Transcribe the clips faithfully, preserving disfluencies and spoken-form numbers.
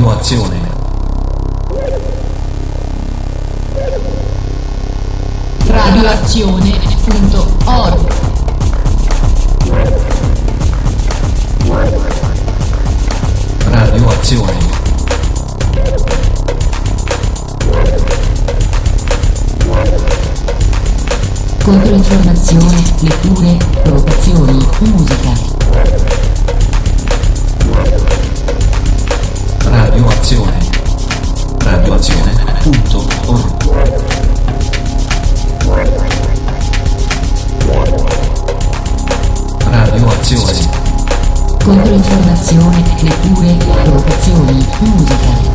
Radioazione. Radioazione punto org. Radioazione. Controinformazione, letture, provocazioni, musica. Radioazione. Radioazione punto org. Radioazione. Controinformazione, letture, provocazioni, musica.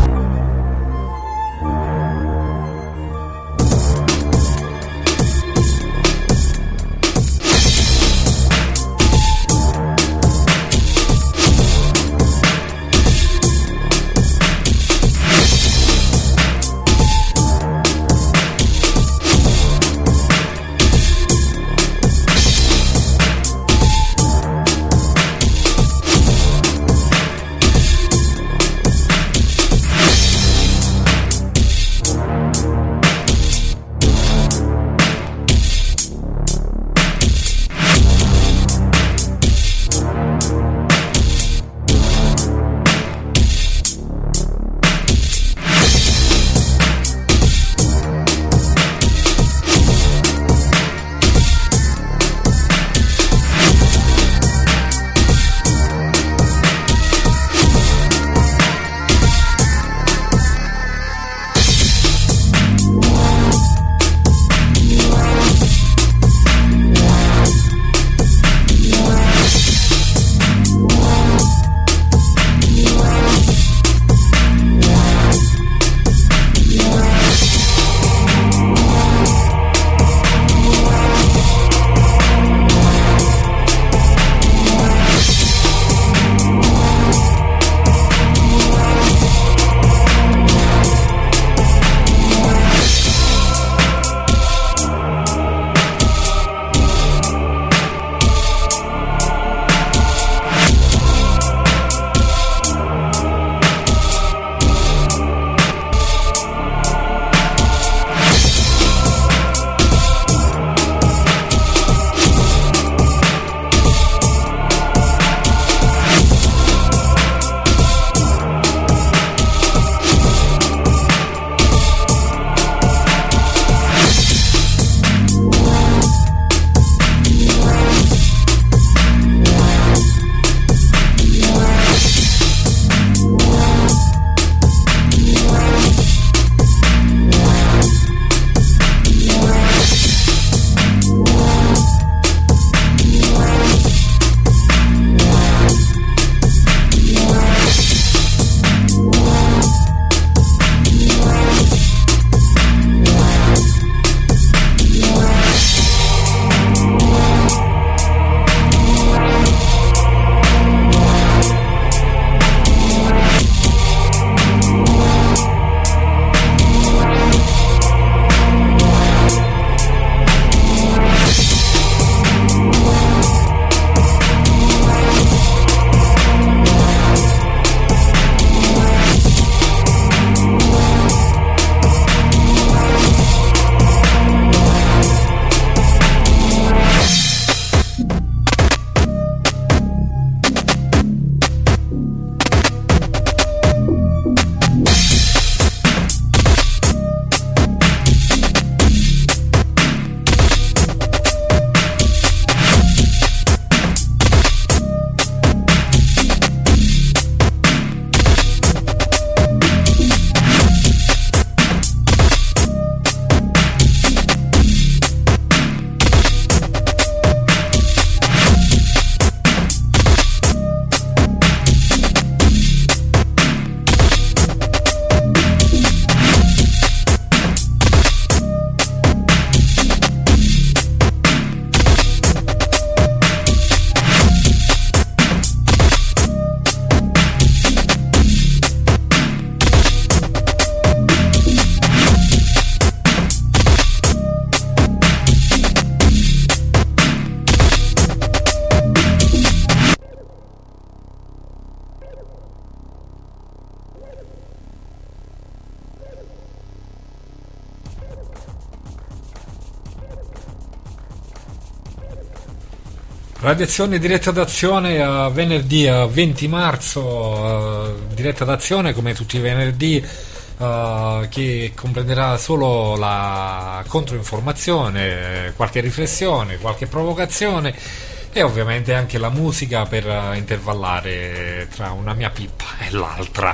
Radiazione diretta d'azione a venerdì a venti marzo, eh, diretta d'azione come tutti i venerdì, eh, che comprenderà solo la controinformazione, qualche riflessione, qualche provocazione e ovviamente anche la musica per eh, intervallare tra una mia pippa e l'altra.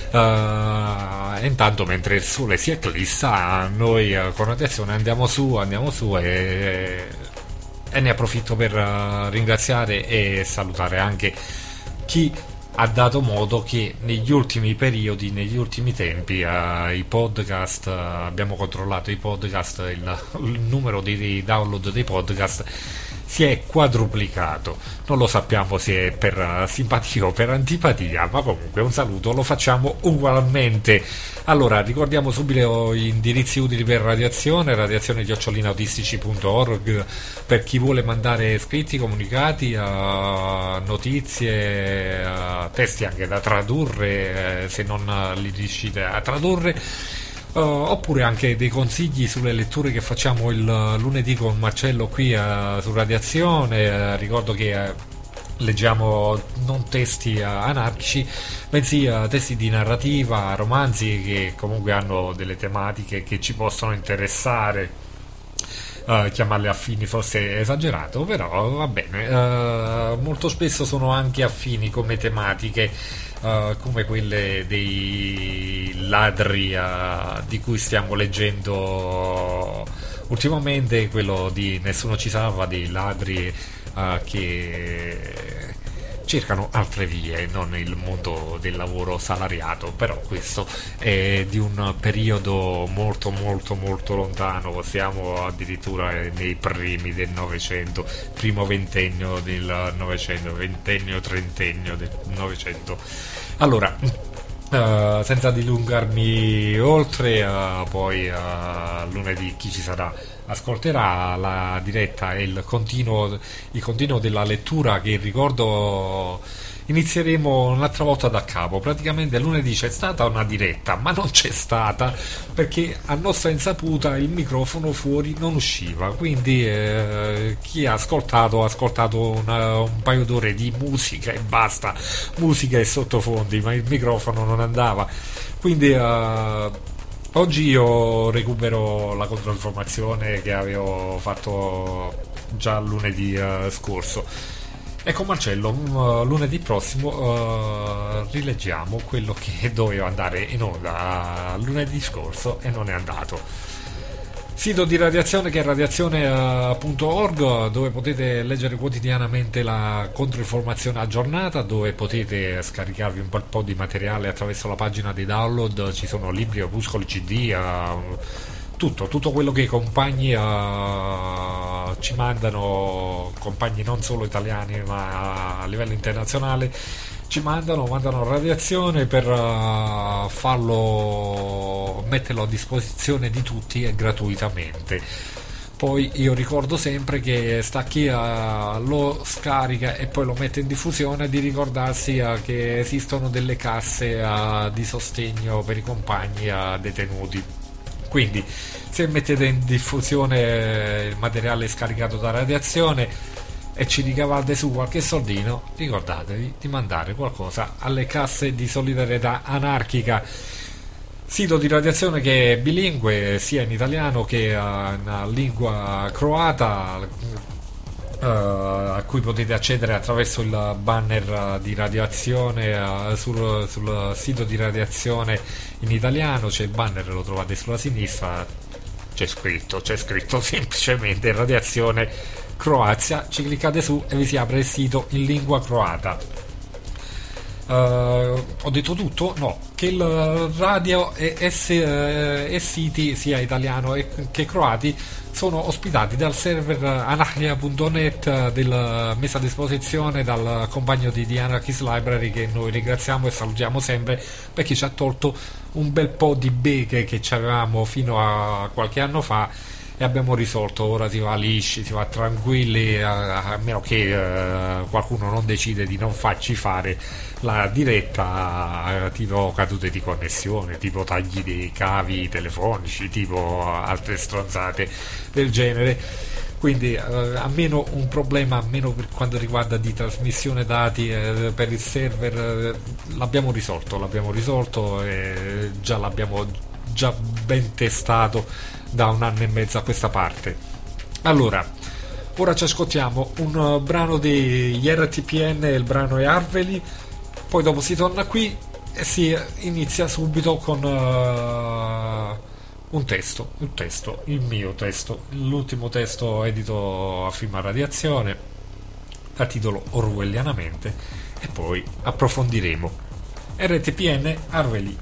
Uh, e intanto mentre il sole si eclissa noi uh, con Radiazione andiamo su, andiamo su e, e ne approfitto per uh, ringraziare e salutare anche chi ha dato modo che negli ultimi periodi, negli ultimi tempi uh, i podcast, uh, abbiamo controllato i podcast, il, il numero di download dei podcast si è quadruplicato. Non lo sappiamo se è per uh, simpatia o per antipatia, ma comunque un saluto lo facciamo ugualmente. Allora, ricordiamo subito gli indirizzi utili per Radiazione: radiazione chiocciolina autistici punto org per chi vuole mandare scritti, comunicati, uh, notizie, uh, testi anche da tradurre, eh, se non uh, li riuscite a tradurre. Uh, oppure anche dei consigli sulle letture che facciamo il uh, lunedì con Marcello qui uh, su Radiazione. Uh, ricordo che uh, leggiamo non testi uh, anarchici, bensì uh, testi di narrativa, romanzi che comunque hanno delle tematiche che ci possono interessare. Uh, chiamarle affini forse è esagerato, però va bene. Uh, molto spesso sono anche affini come tematiche, uh, come quelle dei ladri uh, di cui stiamo leggendo ultimamente, quello di Nessuno ci salva, dei ladri uh, che cercano altre vie, non il mondo del lavoro salariato. Però questo è di un periodo molto molto molto lontano, siamo addirittura nei primi del Novecento, primo ventennio del Novecento, ventennio trentennio del Novecento. Allora, uh, senza dilungarmi oltre, uh, poi uh, lunedì chi ci sarà ascolterà la diretta e il continuo, il continuo della lettura, che ricordo inizieremo un'altra volta da capo. Praticamente lunedì c'è stata una diretta, ma non c'è stata perché a nostra insaputa il microfono fuori non usciva, quindi eh, chi ha ascoltato ha ascoltato una, un paio d'ore di musica e basta, musica e sottofondi, ma il microfono non andava. Quindi eh, oggi io recupero la controinformazione che avevo fatto già lunedì uh, scorso, e con Marcello uh, lunedì prossimo uh, rileggiamo quello che doveva andare in onda uh, lunedì scorso e non è andato. Sito di Radiazione che è radiazione punto org, dove potete leggere quotidianamente la controinformazione aggiornata, dove potete scaricarvi un bel po' di materiale attraverso la pagina dei download. Ci sono libri, opuscoli, cd, uh, tutto, tutto quello che i compagni uh, ci mandano, compagni non solo italiani ma a livello internazionale, ci mandano, mandano Radiazione per uh, farlo, metterlo a disposizione di tutti e gratuitamente. Poi io ricordo sempre che sta chi uh, lo scarica e poi lo mette in diffusione di ricordarsi uh, che esistono delle casse uh, di sostegno per i compagni uh, detenuti. Quindi se mettete in diffusione il materiale scaricato da Radiazione e ci ricavate su qualche soldino, ricordatevi di mandare qualcosa alle casse di solidarietà anarchica. Sito di Radiazione che è bilingue sia in italiano che in lingua croata, uh, a cui potete accedere attraverso il banner di Radiazione uh, sul, sul sito di Radiazione in italiano. C'è il banner, lo trovate sulla sinistra, c'è scritto, c'è scritto semplicemente Radiazione Croazia, ci cliccate su e vi si apre il sito in lingua croata. Uh, ho detto tutto? No, che il radio e, e, e siti sia italiano e che croati sono ospitati dal server anarchia punto net del, messo a disposizione dal compagno di The Anarchist Library, che noi ringraziamo e salutiamo sempre perché ci ha tolto un bel po' di beghe che ci avevamo fino a qualche anno fa e abbiamo risolto. Ora si va lisci, si va tranquilli, a, a meno che eh, qualcuno non decide di non farci fare la diretta, eh, tipo cadute di connessione, tipo tagli dei cavi telefonici, tipo altre stronzate del genere. Quindi eh, almeno un problema, almeno per quanto riguarda di trasmissione dati eh, per il server, eh, l'abbiamo risolto, l'abbiamo risolto e già l'abbiamo già ben testato da un anno e mezzo a questa parte. Allora, ora ci ascoltiamo un uh, brano degli R T P N, il brano è Arveli, poi dopo si torna qui e si inizia subito con uh, un testo, un testo, il mio testo, l'ultimo testo edito a Firma Radiazione, a titolo Orwellianamente, e poi approfondiremo. R T P N Arveli.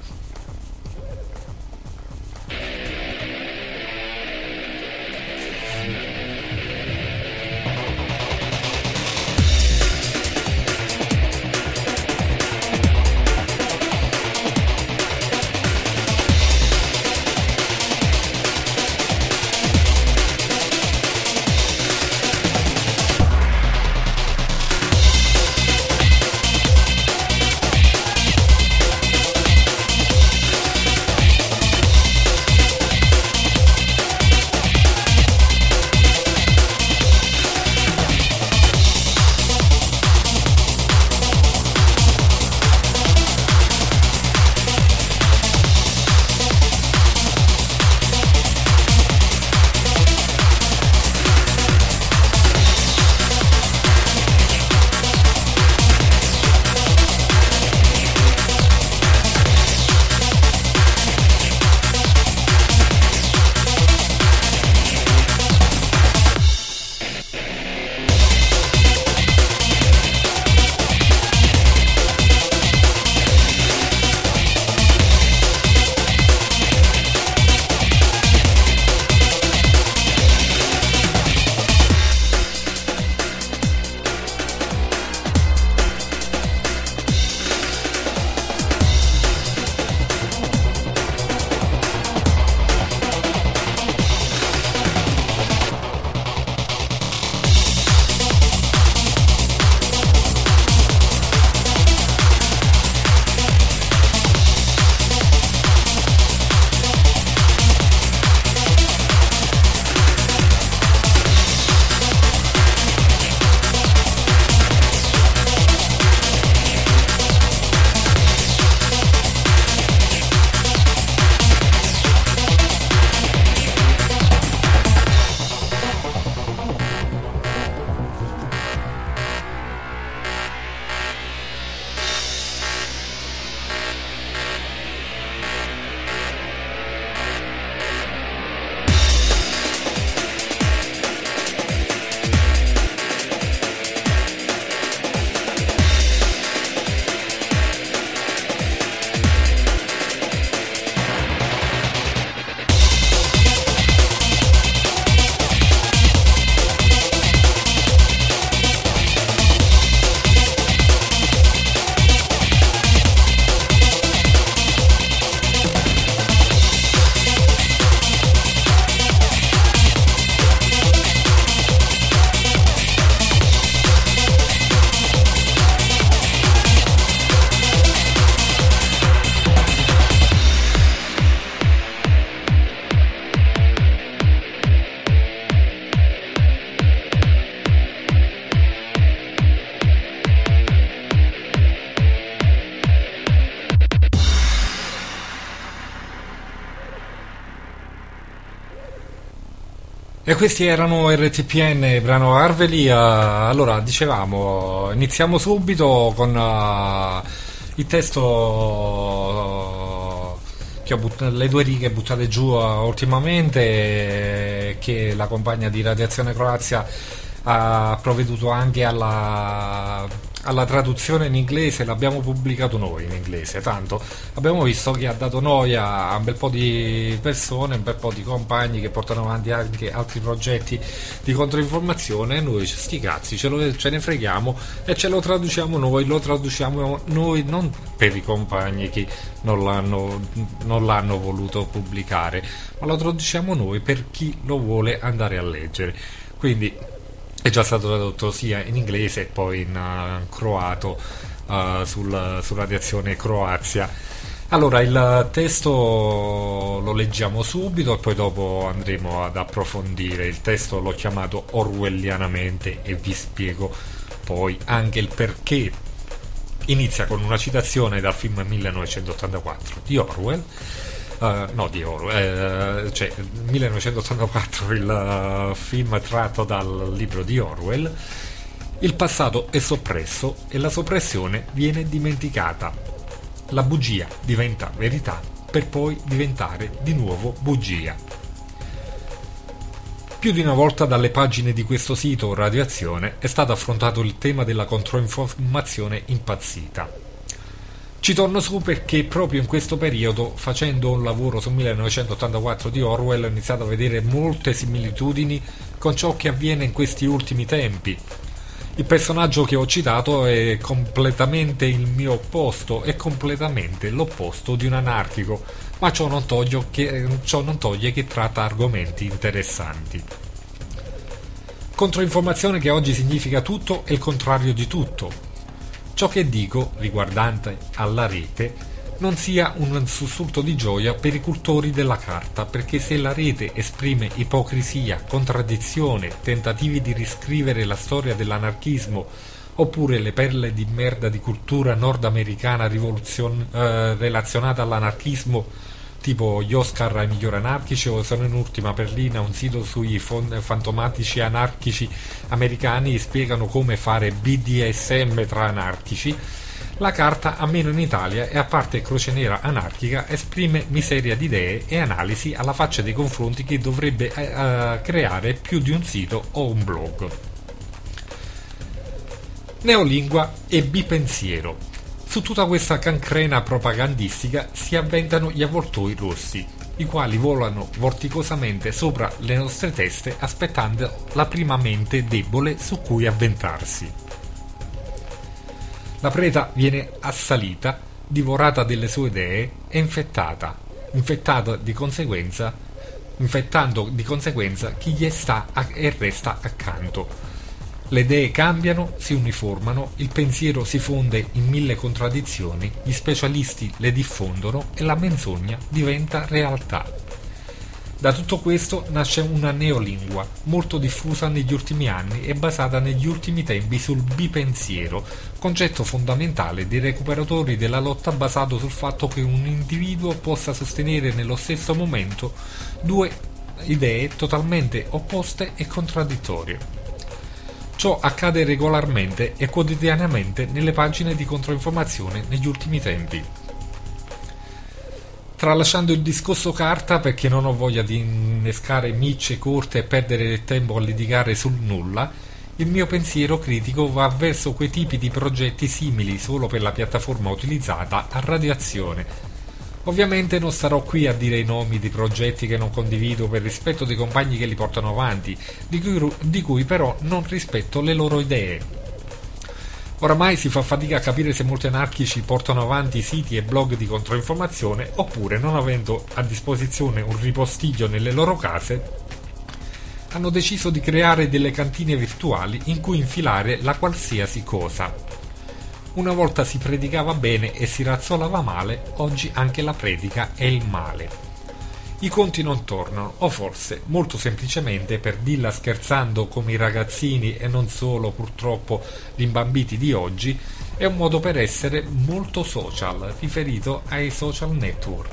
E questi erano R T P N, brano Arveli. Uh, allora, dicevamo, iniziamo subito con uh, il testo, uh, che ho but- le due righe buttate giù uh, ultimamente, eh, che la compagna di Radiazione Croazia ha provveduto anche alla, alla traduzione in inglese l'abbiamo pubblicato noi in inglese, tanto abbiamo visto che ha dato noia a un bel po' di persone, un bel po' di compagni che portano avanti anche altri progetti di controinformazione, e noi sti cazzi ce, lo, ce ne freghiamo e ce lo traduciamo noi, lo traduciamo noi non per i compagni che non l'hanno, non l'hanno voluto pubblicare, ma lo traduciamo noi per chi lo vuole andare a leggere. Quindi è già stato tradotto sia in inglese e poi in uh, croato uh, sul, su Radiazione Croazia. Allora, il testo lo leggiamo subito e poi dopo andremo ad approfondire. Il testo l'ho chiamato orwellianamente e vi spiego poi anche il perché. Inizia con una citazione dal film millenovecentottantaquattro di Orwell. Uh, no, di Orwell, uh, cioè millenovecentottantaquattro, il uh, film tratto dal libro di Orwell. Il passato è soppresso e la soppressione viene dimenticata. La bugia diventa verità per poi diventare di nuovo bugia. Più di una volta dalle pagine di questo sito Radioazione è stato affrontato il tema della controinformazione impazzita. Ci torno su perché proprio in questo periodo, facendo un lavoro su millenovecentottantaquattro di Orwell, ho iniziato a vedere molte similitudini con ciò che avviene in questi ultimi tempi. Il personaggio che ho citato è completamente il mio opposto, è completamente l'opposto di un anarchico, ma ciò non toglie che, ciò non toglie che tratta argomenti interessanti. Controinformazione che oggi significa tutto e il contrario di tutto. Ciò che dico, riguardante alla rete, non sia un sussulto di gioia per i cultori della carta, perché se la rete esprime ipocrisia, contraddizione, tentativi di riscrivere la storia dell'anarchismo, oppure le perle di merda di cultura nordamericana rivoluzion- eh, relazionata all'anarchismo, tipo gli Oscar ai migliori anarchici, o sono in ultima perlina un sito sui fon- fantomatici anarchici americani spiegano come fare B D S M tra anarchici, la carta, almeno in Italia e a parte Croce Nera anarchica, esprime miseria di idee e analisi alla faccia dei confronti che dovrebbe eh, creare più di un sito o un blog. Neolingua e bipensiero. Su tutta questa cancrena propagandistica si avventano gli avvoltoi rossi, i quali volano vorticosamente sopra le nostre teste aspettando la prima mente debole su cui avventarsi. La preda viene assalita, divorata delle sue idee e infettata, infettata di conseguenza, infettando di conseguenza chi gli sta e resta accanto. Le idee cambiano, si uniformano, il pensiero si fonde in mille contraddizioni, gli specialisti le diffondono e la menzogna diventa realtà. Da tutto questo nasce una neolingua, molto diffusa negli ultimi anni e basata negli ultimi tempi sul bipensiero, concetto fondamentale dei recuperatori della lotta basato sul fatto che un individuo possa sostenere nello stesso momento due idee totalmente opposte e contraddittorie. Ciò accade regolarmente e quotidianamente nelle pagine di controinformazione negli ultimi tempi. Tralasciando il discorso carta, perché non ho voglia di innescare micce corte e perdere del tempo a litigare sul nulla, il mio pensiero critico va verso quei tipi di progetti simili solo per la piattaforma utilizzata a Radiazione. Ovviamente non starò qui a dire i nomi di progetti che non condivido per rispetto dei compagni che li portano avanti, di cui, di cui però non rispetto le loro idee. Oramai si fa fatica a capire se molti anarchici portano avanti siti e blog di controinformazione oppure, non avendo a disposizione un ripostiglio nelle loro case, hanno deciso di creare delle cantine virtuali in cui infilare la qualsiasi cosa. Una volta si predicava bene e si razzolava male, oggi anche la predica è il male. I conti non tornano, o forse, molto semplicemente, per dirla scherzando come i ragazzini e non solo purtroppo gli imbambiti di oggi, è un modo per essere molto social, riferito ai social network.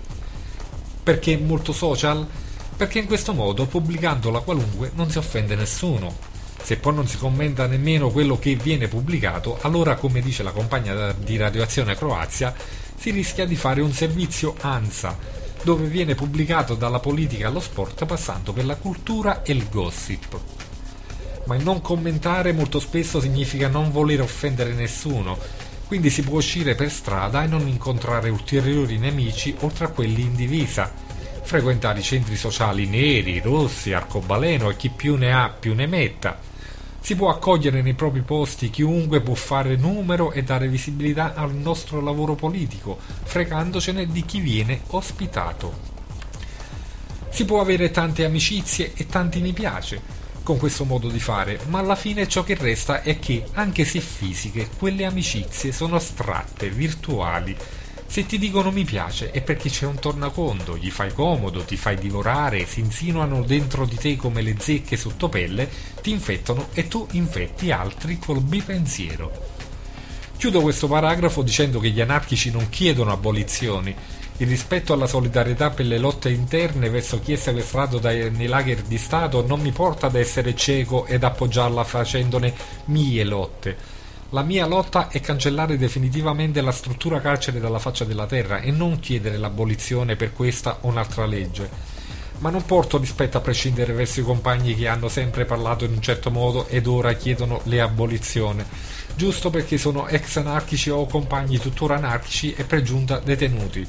Perché molto social? Perché in questo modo, pubblicandola qualunque, non si offende nessuno. Se poi non si commenta nemmeno quello che viene pubblicato, allora, come dice la compagna di Radioazione Croazia, si rischia di fare un servizio ANSA, dove viene pubblicato dalla politica allo sport passando per la cultura e il gossip. ma il non commentare molto spesso significa non voler offendere nessuno, quindi si può uscire per strada e non incontrare ulteriori nemici oltre a quelli in divisa, frequentare i centri sociali neri, rossi, arcobaleno e chi più ne ha più ne metta. Si può accogliere nei propri posti chiunque può fare numero e dare visibilità al nostro lavoro politico, fregandocene di chi viene ospitato. Si può avere tante amicizie e tanti mi piace con questo modo di fare, ma alla fine ciò che resta è che, anche se fisiche, quelle amicizie sono astratte, virtuali. Se ti dicono mi piace è perché c'è un tornaconto, gli fai comodo, ti fai divorare, si insinuano dentro di te come le zecche sotto pelle, ti infettano e tu infetti altri col bipensiero. Chiudo questo paragrafo dicendo che gli anarchici non chiedono abolizioni. Il rispetto alla solidarietà per le lotte interne verso chi è sequestrato dai, nei lager di Stato non mi porta ad essere cieco ed appoggiarla facendone mie lotte. La mia lotta è cancellare definitivamente la struttura carcere dalla faccia della terra e non chiedere l'abolizione per questa o un'altra legge. Ma non porto rispetto a prescindere verso i compagni che hanno sempre parlato in un certo modo ed ora chiedono le abolizioni, giusto perché sono ex anarchici o compagni tuttora anarchici e per giunta detenuti.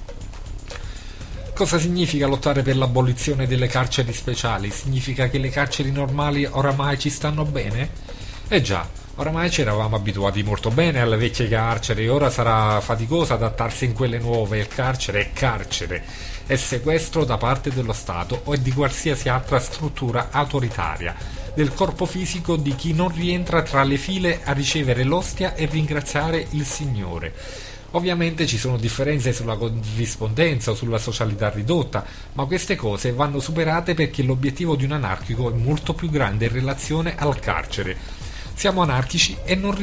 Cosa significa lottare per l'abolizione delle carceri speciali? Significa che le carceri normali oramai ci stanno bene? Eh già, oramai ci eravamo abituati molto bene alle vecchie carceri e ora sarà faticoso adattarsi in quelle nuove. Il carcere è carcere, è sequestro da parte dello Stato o di qualsiasi altra struttura autoritaria del corpo fisico di chi non rientra tra le file a ricevere l'ostia e ringraziare il Signore. Ovviamente ci sono differenze sulla corrispondenza o sulla socialità ridotta, ma queste cose vanno superate perché l'obiettivo di un anarchico è molto più grande in relazione al carcere. Siamo anarchici e non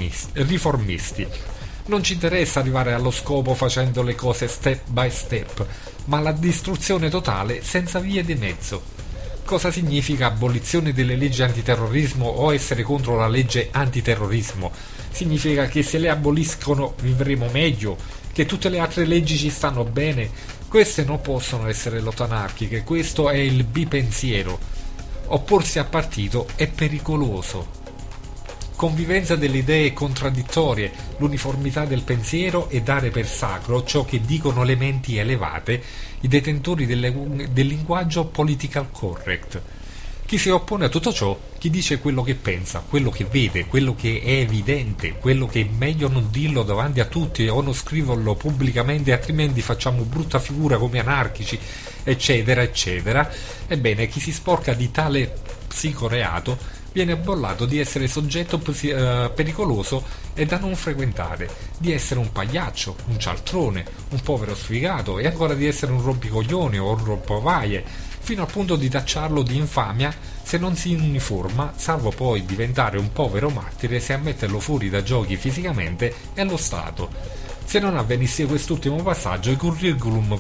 riformisti. Non ci interessa arrivare allo scopo facendo le cose step by step, ma la distruzione totale senza vie di mezzo. Cosa significa abolizione delle leggi antiterrorismo o essere contro la legge antiterrorismo? Significa che se le aboliscono vivremo meglio, che tutte le altre leggi ci stanno bene. Queste non possono essere lotte anarchiche, questo è il bipensiero. Opporsi a partito è pericoloso. Convivenza delle idee contraddittorie, l'uniformità del pensiero e dare per sacro ciò che dicono le menti elevate, i detentori delle, del linguaggio political correct. Chi si oppone a tutto ciò, chi dice quello che pensa, quello che vede, quello che è evidente, quello che è meglio non dirlo davanti a tutti o non scriverlo pubblicamente altrimenti facciamo brutta figura come anarchici, eccetera, eccetera, ebbene chi si sporca di tale psicoreato viene bollato di essere soggetto uh, pericoloso e da non frequentare, di essere un pagliaccio, un cialtrone, un povero sfigato e ancora di essere un rompicoglioni o un rompovaie, fino al punto di tacciarlo di infamia se non si uniforma, salvo poi diventare un povero martire se a metterlo fuori da giochi fisicamente è lo Stato. Se non avvenisse quest'ultimo passaggio, i curriculum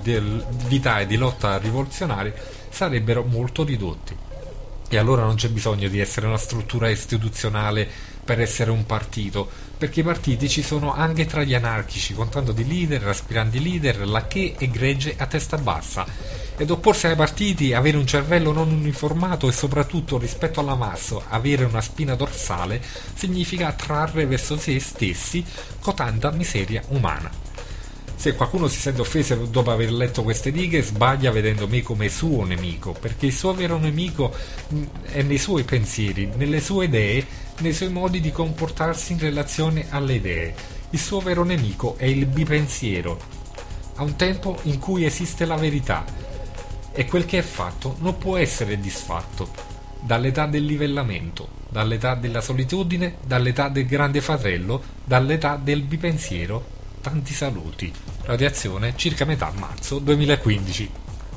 vitae di lotta rivoluzionaria sarebbero molto ridotti. E allora non c'è bisogno di essere una struttura istituzionale per essere un partito, perché i partiti ci sono anche tra gli anarchici, contando di leader, aspiranti leader, lacché e gregge a testa bassa. Ed opporsi ai partiti, avere un cervello non uniformato e soprattutto rispetto alla massa, avere una spina dorsale, significa attrarre verso se stessi cotanta miseria umana. Se qualcuno si sente offeso dopo aver letto queste righe, sbaglia vedendo me come suo nemico, perché il suo vero nemico è nei suoi pensieri, nelle sue idee, nei suoi modi di comportarsi in relazione alle idee. Il suo vero nemico è il bipensiero. A un tempo in cui esiste la verità, e quel che è fatto non può essere disfatto. Dall'età del livellamento, dall'età della solitudine, dall'età del grande fratello, dall'età del bipensiero. Tanti saluti. Radiazione circa metà marzo duemilaquindici.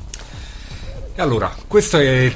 E allora, questo è il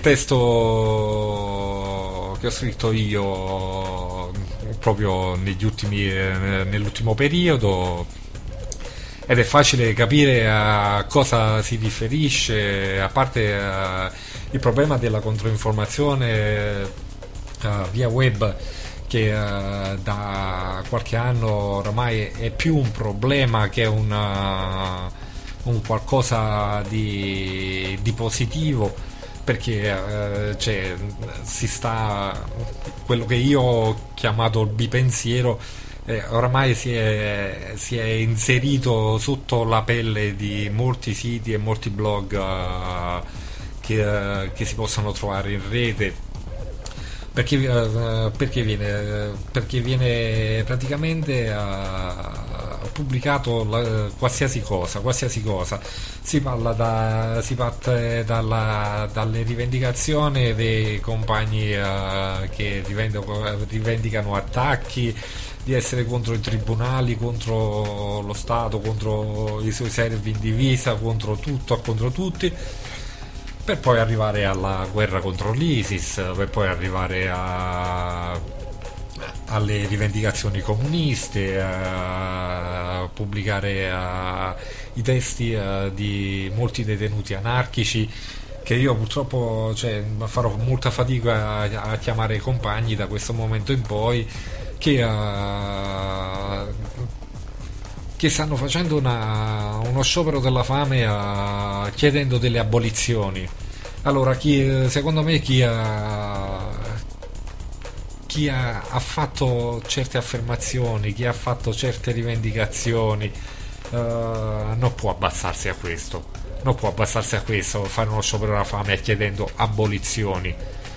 testo che ho scritto io proprio negli ultimi, nell'ultimo periodo, ed è facile capire a cosa si riferisce, a parte uh, il problema della controinformazione uh, via web, che uh, da qualche anno ormai è più un problema che una, un qualcosa di, di positivo, perché eh, cioè, si sta, quello che io ho chiamato il bipensiero eh, oramai si è, si è inserito sotto la pelle di molti siti e molti blog eh, che, eh, che si possono trovare in rete, perché, eh, perché, viene, perché viene praticamente uh, pubblicato la, qualsiasi cosa, qualsiasi cosa. Si parla da, si parte dalla, dalle rivendicazioni dei compagni uh, che rivendicano, rivendicano attacchi, di essere contro i tribunali, contro lo Stato, contro i suoi servi in divisa, contro tutto, contro tutti, per poi arrivare alla guerra contro l'ISIS, per poi arrivare a, alle rivendicazioni comuniste, a pubblicare a, i testi a, di molti detenuti anarchici, che io purtroppo cioè, farò molta fatica a, a chiamare compagni da questo momento in poi, che, uh, che stanno facendo una, uno sciopero della fame uh, chiedendo delle abolizioni. Allora, chi, secondo me chi ha, chi ha, ha fatto certe affermazioni, chi ha fatto certe rivendicazioni uh, non può abbassarsi a questo, non può abbassarsi a questo, fare uno sciopero della fame chiedendo abolizioni.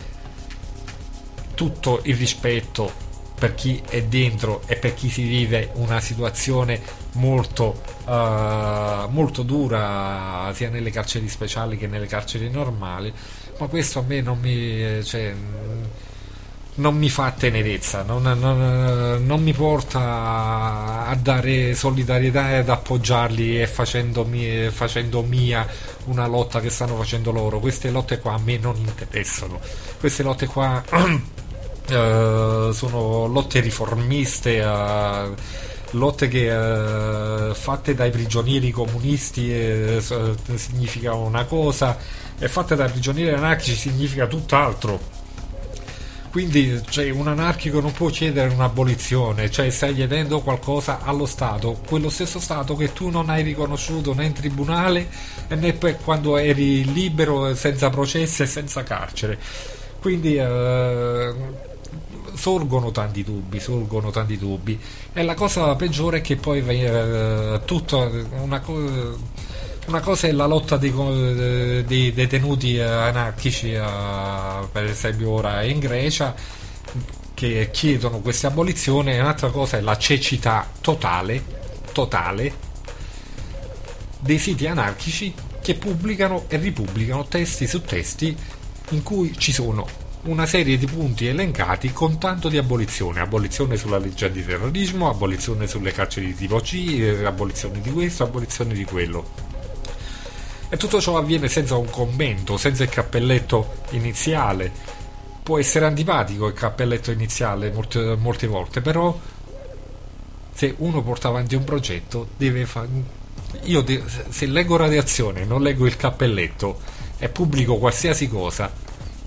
Tutto il rispetto per chi è dentro e per chi si vive una situazione molto, uh, molto dura sia nelle carceri speciali che nelle carceri normali, ma questo a me non mi, cioè, non mi fa tenerezza, non, non, non mi porta a dare solidarietà e ad appoggiarli e facendo, mie, facendo mia una lotta che stanno facendo loro. Queste lotte qua a me non interessano, queste lotte qua Uh, sono lotte riformiste, uh, lotte che uh, fatte dai prigionieri comunisti uh, significa una cosa e fatte dai prigionieri anarchici significa tutt'altro. Quindi cioè, un anarchico non può chiedere un'abolizione, cioè stai chiedendo qualcosa allo Stato, quello stesso Stato che tu non hai riconosciuto né in tribunale né per quando eri libero, senza processi e senza carcere. Quindi uh, sorgono tanti dubbi, sorgono tanti dubbi e la cosa peggiore è che poi eh, tutta una, co- una cosa è la lotta dei, dei detenuti anarchici, eh, per esempio ora in Grecia, che chiedono questa abolizione, e un'altra cosa è la cecità totale totale dei siti anarchici che pubblicano e ripubblicano testi su testi in cui ci sono una serie di punti elencati con tanto di abolizione, abolizione sulla legge antiterrorismo, abolizione sulle carceri tipo C, abolizione di questo, abolizione di quello, e tutto ciò avviene senza un commento, senza il cappelletto iniziale. Può essere antipatico il cappelletto iniziale molte, molte volte, però se uno porta avanti un progetto deve fare, io de- se leggo Radiazione non leggo il cappelletto e pubblico qualsiasi cosa,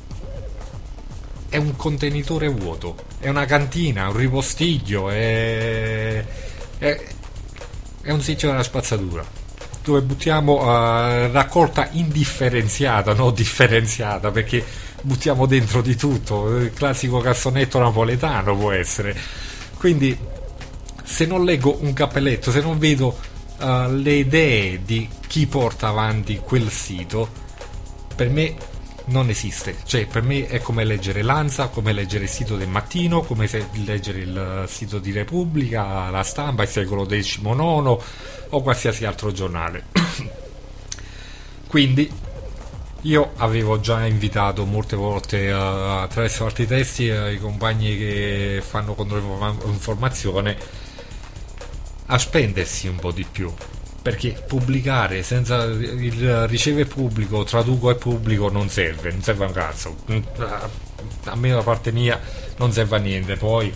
è un contenitore vuoto, è una cantina, un ripostiglio, è, è, è un siccio della spazzatura dove buttiamo uh, raccolta indifferenziata, non differenziata, perché buttiamo dentro di tutto, il classico cassonetto napoletano può essere. Quindi se non leggo un cappelletto, se non vedo uh, le idee di chi porta avanti quel sito, per me non esiste. Cioè, per me è come leggere l'Ansa, come leggere il sito del Mattino, come se leggere il sito di Repubblica, La Stampa, il Secolo diciannove o qualsiasi altro giornale. Quindi io avevo già invitato molte volte uh, attraverso altri testi uh, i compagni che fanno controinformazione a spendersi un po' di più, perché pubblicare senza il riceve pubblico, traduco e pubblico non serve, non serve a un cazzo. A me da parte mia non serve a niente. Poi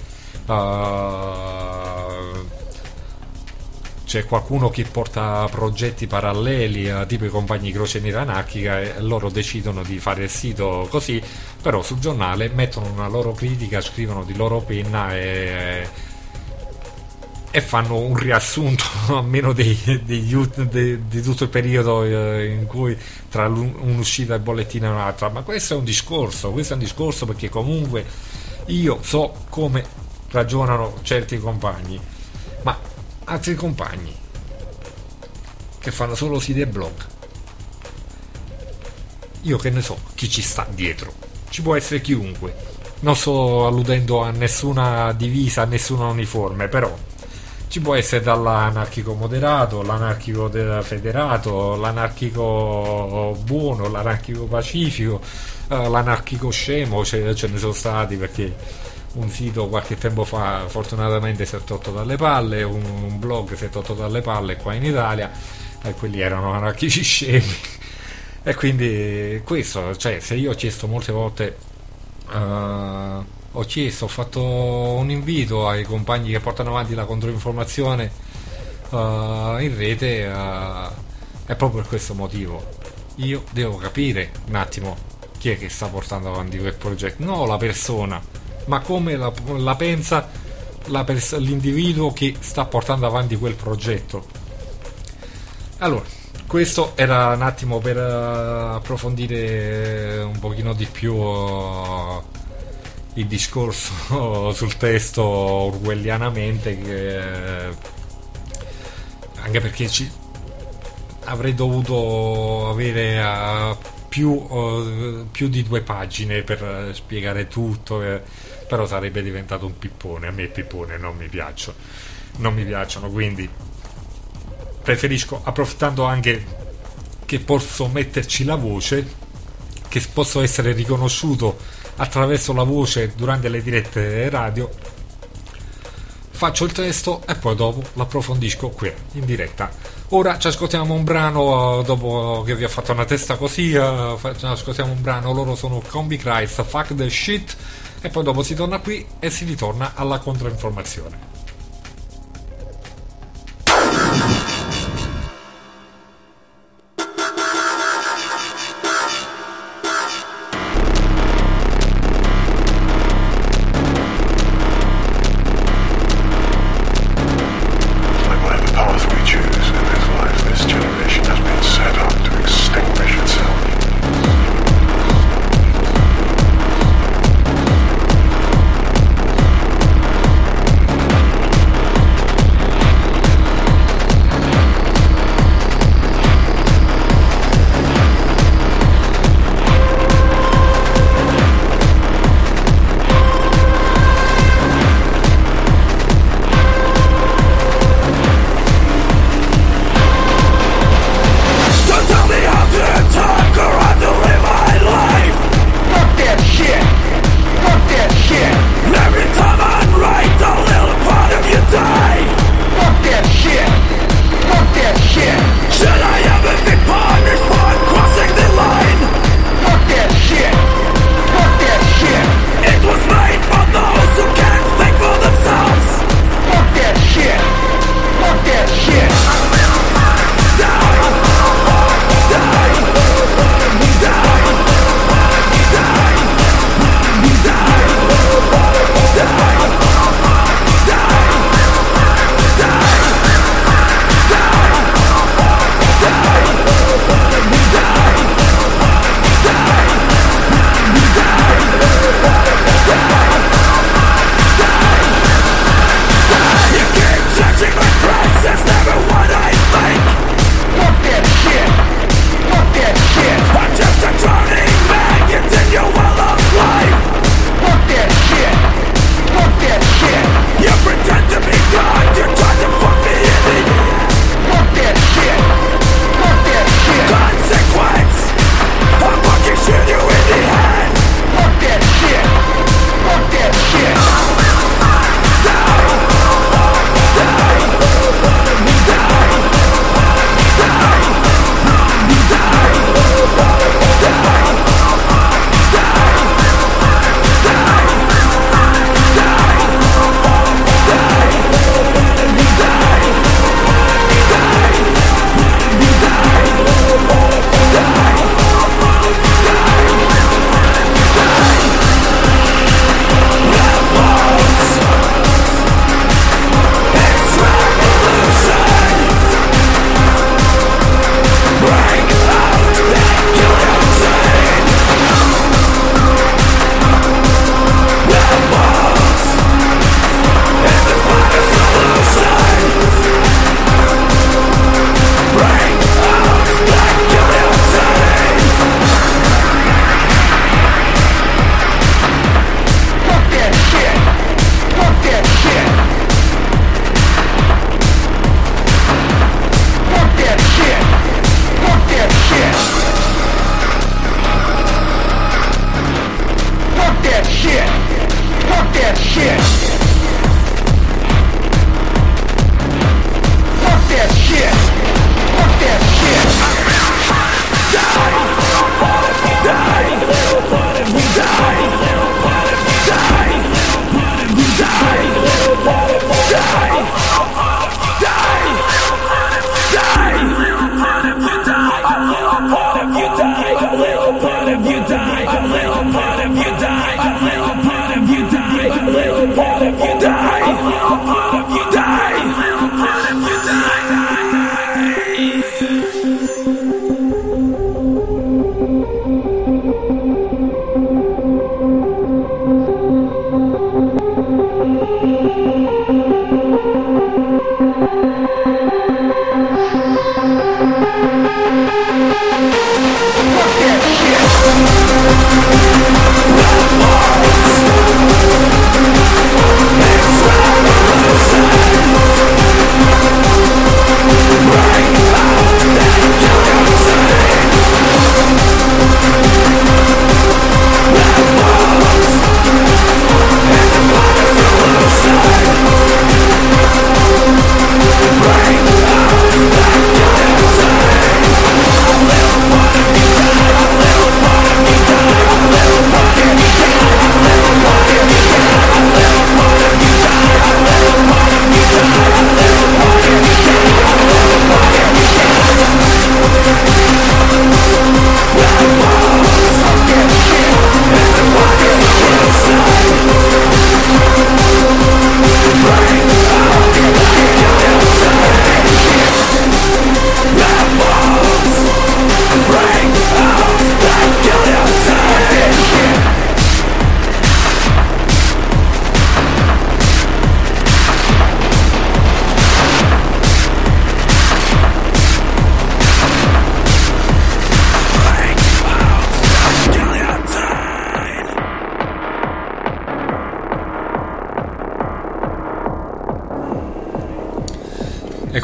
uh, c'è qualcuno che porta progetti paralleli, uh, tipo i compagni Croce Nera Anarchica, e loro decidono di fare il sito così, però sul giornale mettono una loro critica, scrivono di loro penna e e fanno un riassunto almeno dei, degli ut- de- di tutto il periodo eh, in cui tra un'uscita del bollettino e un'altra. Ma questo è un discorso, questo è un discorso perché comunque io so come ragionano certi compagni, ma altri compagni che fanno solo siti e blog, io che ne so chi ci sta dietro, ci può essere chiunque, non sto alludendo a nessuna divisa, a nessuna uniforme, però ci può essere dall'anarchico moderato, l'anarchico federato, l'anarchico buono, l'anarchico pacifico, eh, l'anarchico scemo, ce, ce ne sono stati, perché un sito qualche tempo fa fortunatamente si è tolto dalle palle, un, un blog si è tolto dalle palle qua in Italia, e quelli erano anarchici scemi. E quindi questo, cioè, se io ho chiesto molte volte, uh, ho chiesto, ho fatto un invito ai compagni che portano avanti la controinformazione uh, in rete, uh, è proprio per questo motivo. Io devo capire un attimo chi è che sta portando avanti quel progetto, non la persona, ma come la, la pensa la pers- l'individuo che sta portando avanti quel progetto. Allora, questo era un attimo per uh, approfondire un pochino di più uh, il discorso sul testo orwellianamente, che, uh, anche perché ci avrei dovuto avere uh, più, uh, più di due pagine per uh, spiegare tutto, eh, però sarebbe diventato un pippone. A me pippone non mi piacciono, non mi piacciono, quindi preferisco, approfittando anche che posso metterci la voce, che posso essere riconosciuto attraverso la voce durante le dirette radio, faccio il testo e poi dopo l'approfondisco qui in diretta. Ora ci ascoltiamo un brano, dopo che vi ho fatto una testa così, uh, ci ascoltiamo un brano, loro sono Combi Christ, Fuck the Shit, e poi dopo si torna qui e si ritorna alla controinformazione. Whatever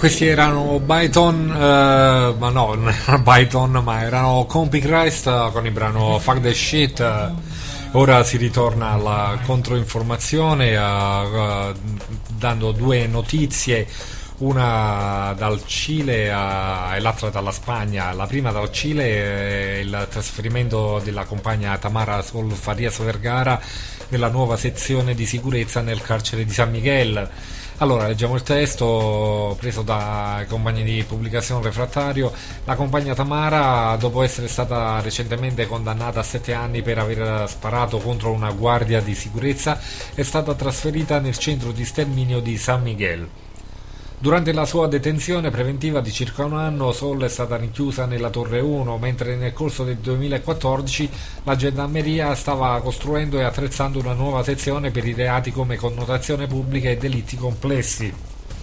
questi erano Byton, eh, ma no, non erano Byton, ma erano Compy Christ con il brano Fuck the Shit. Ora si ritorna alla controinformazione, eh, eh, dando due notizie, una dal Cile eh, e l'altra dalla Spagna. La prima dal Cile è il trasferimento della compagna Tamara Sol Farias Vergara nella nuova sezione di sicurezza nel carcere di San Miguel. Allora, leggiamo il testo preso dai compagni di pubblicazione Refrattario. La compagna Tamara, dopo essere stata recentemente condannata a sette anni per aver sparato contro una guardia di sicurezza, è stata trasferita nel centro di sterminio di San Miguel. Durante la sua detenzione preventiva di circa un anno, Sol è stata rinchiusa nella Torre uno, mentre nel corso del duemilaquattordici la gendarmeria stava costruendo e attrezzando una nuova sezione per i reati come connotazione pubblica e delitti complessi.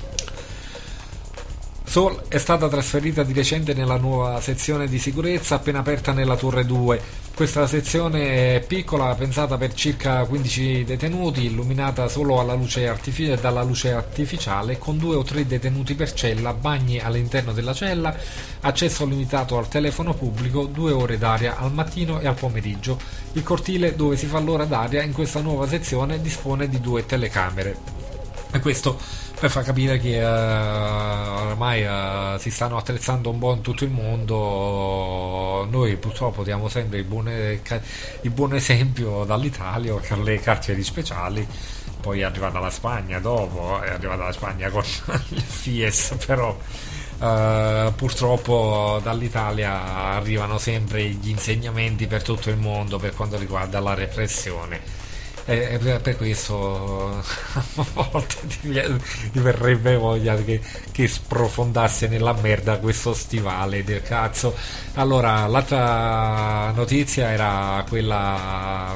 Sol è stata trasferita di recente nella nuova sezione di sicurezza appena aperta nella Torre due. Questa sezione è piccola, pensata per circa quindici detenuti, illuminata solo alla luce artific- dalla luce artificiale, con due o tre detenuti per cella, bagni all'interno della cella, accesso limitato al telefono pubblico, due ore d'aria al mattino e al pomeriggio. Il cortile dove si fa l'ora d'aria in questa nuova sezione dispone di due telecamere. E questo per far capire che uh, ormai uh, si stanno attrezzando un po' in tutto il mondo. Noi purtroppo diamo sempre il buon, il buon esempio dall'Italia con le carceri speciali, poi è arrivata la Spagna dopo, è arrivata la Spagna con il Fies, però uh, purtroppo dall'Italia arrivano sempre gli insegnamenti per tutto il mondo per quanto riguarda la repressione. E per questo a volte ti verrebbe voglia che, che sprofondasse nella merda questo stivale del cazzo. Allora, l'altra notizia era quella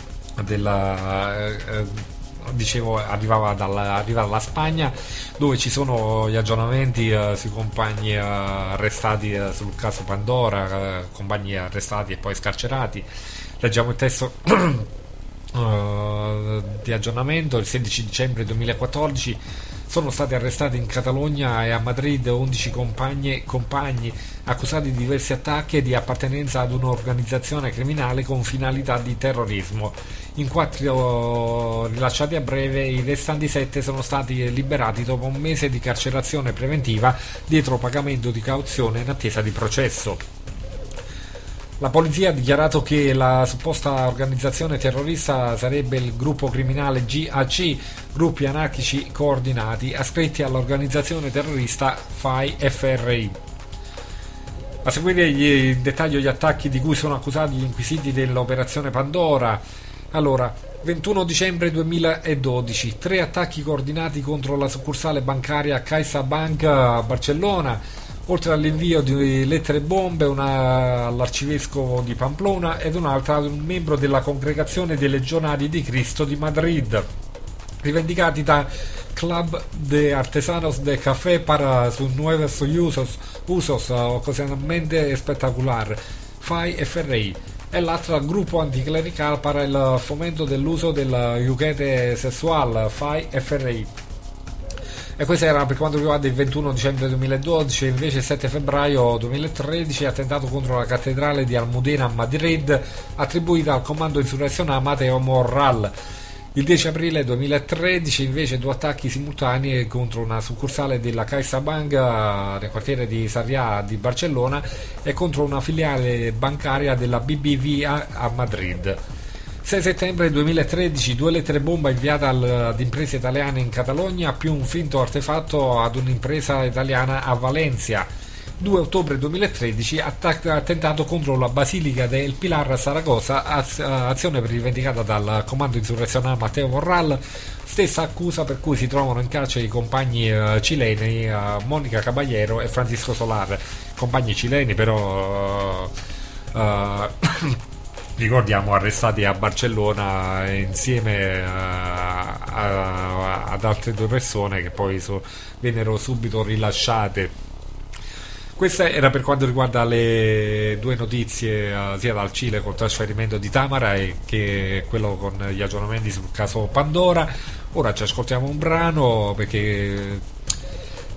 della eh, dicevo arrivava dalla, arriva dalla Spagna, dove ci sono gli aggiornamenti eh, sui compagni eh, arrestati eh, sul caso Pandora, eh, compagni arrestati e poi scarcerati. Leggiamo il testo Uh, di aggiornamento. Il sedici dicembre duemilaquattordici sono stati arrestati in Catalogna e a Madrid undici compagni, compagni accusati di diversi attacchi e di appartenenza ad un'organizzazione criminale con finalità di terrorismo. In quattro rilasciati a breve, i restanti sette sono stati liberati dopo un mese di carcerazione preventiva dietro pagamento di cauzione in attesa di processo. La polizia ha dichiarato che la supposta organizzazione terrorista sarebbe il gruppo criminale G A C, gruppi anarchici coordinati, ascritti all'organizzazione terrorista F A I F R I. A seguire gli, in dettaglio gli attacchi di cui sono accusati gli inquisiti dell'operazione Pandora. Allora, ventuno dicembre duemiladodici, tre attacchi coordinati contro la succursale bancaria CaixaBank a Barcellona, oltre all'invio di lettere bombe, una all'arcivescovo di Pamplona ed un'altra ad un membro della congregazione dei Legionari di Cristo di Madrid, rivendicati da Club de Artesanos de Café para sus nuevos usos, usos ocasionalmente espectacular, F A I F R I, e l'altra gruppo anticlerical para il fomento dell'uso del juguete sessual, F A I F R I. E questo era per quanto riguarda il ventuno dicembre duemiladodici. Invece il sette febbraio duemilatredici attentato contro la cattedrale di Almudena a Madrid, attribuita al comando insurrezionale Mateo Morral. Il dieci aprile duemilatredici invece due attacchi simultanei contro una succursale della CaixaBank nel quartiere di Sarrià di Barcellona e contro una filiale bancaria della B B V A a Madrid. sei settembre duemilatredici, due lettere bomba inviate ad imprese italiane in Catalogna più un finto artefatto ad un'impresa italiana a Valencia. due ottobre duemilatredici, attac- attentato contro la Basilica del Pilar a Saragossa, az- azione rivendicata dal comando insurrezionale Mateo Morral, stessa accusa per cui si trovano in carcere i compagni uh, cileni uh, Monica Caballero e Francisco Solar, compagni cileni però uh, uh, ricordiamo arrestati a Barcellona insieme a, a, ad altre due persone che poi so, vennero subito rilasciate. Questa era per quanto riguarda le due notizie uh, sia dal Cile col trasferimento di Tamara e che quello con gli aggiornamenti sul caso Pandora. Ora ci ascoltiamo un brano perché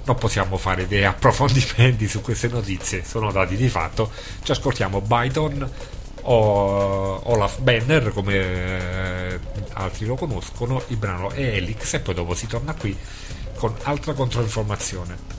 non possiamo fare dei approfondimenti su queste notizie, sono dati di fatto. Ci ascoltiamo Byton o Olaf Banner, come eh, altri lo conoscono, il brano è Helix, e poi dopo si torna qui con altra controinformazione.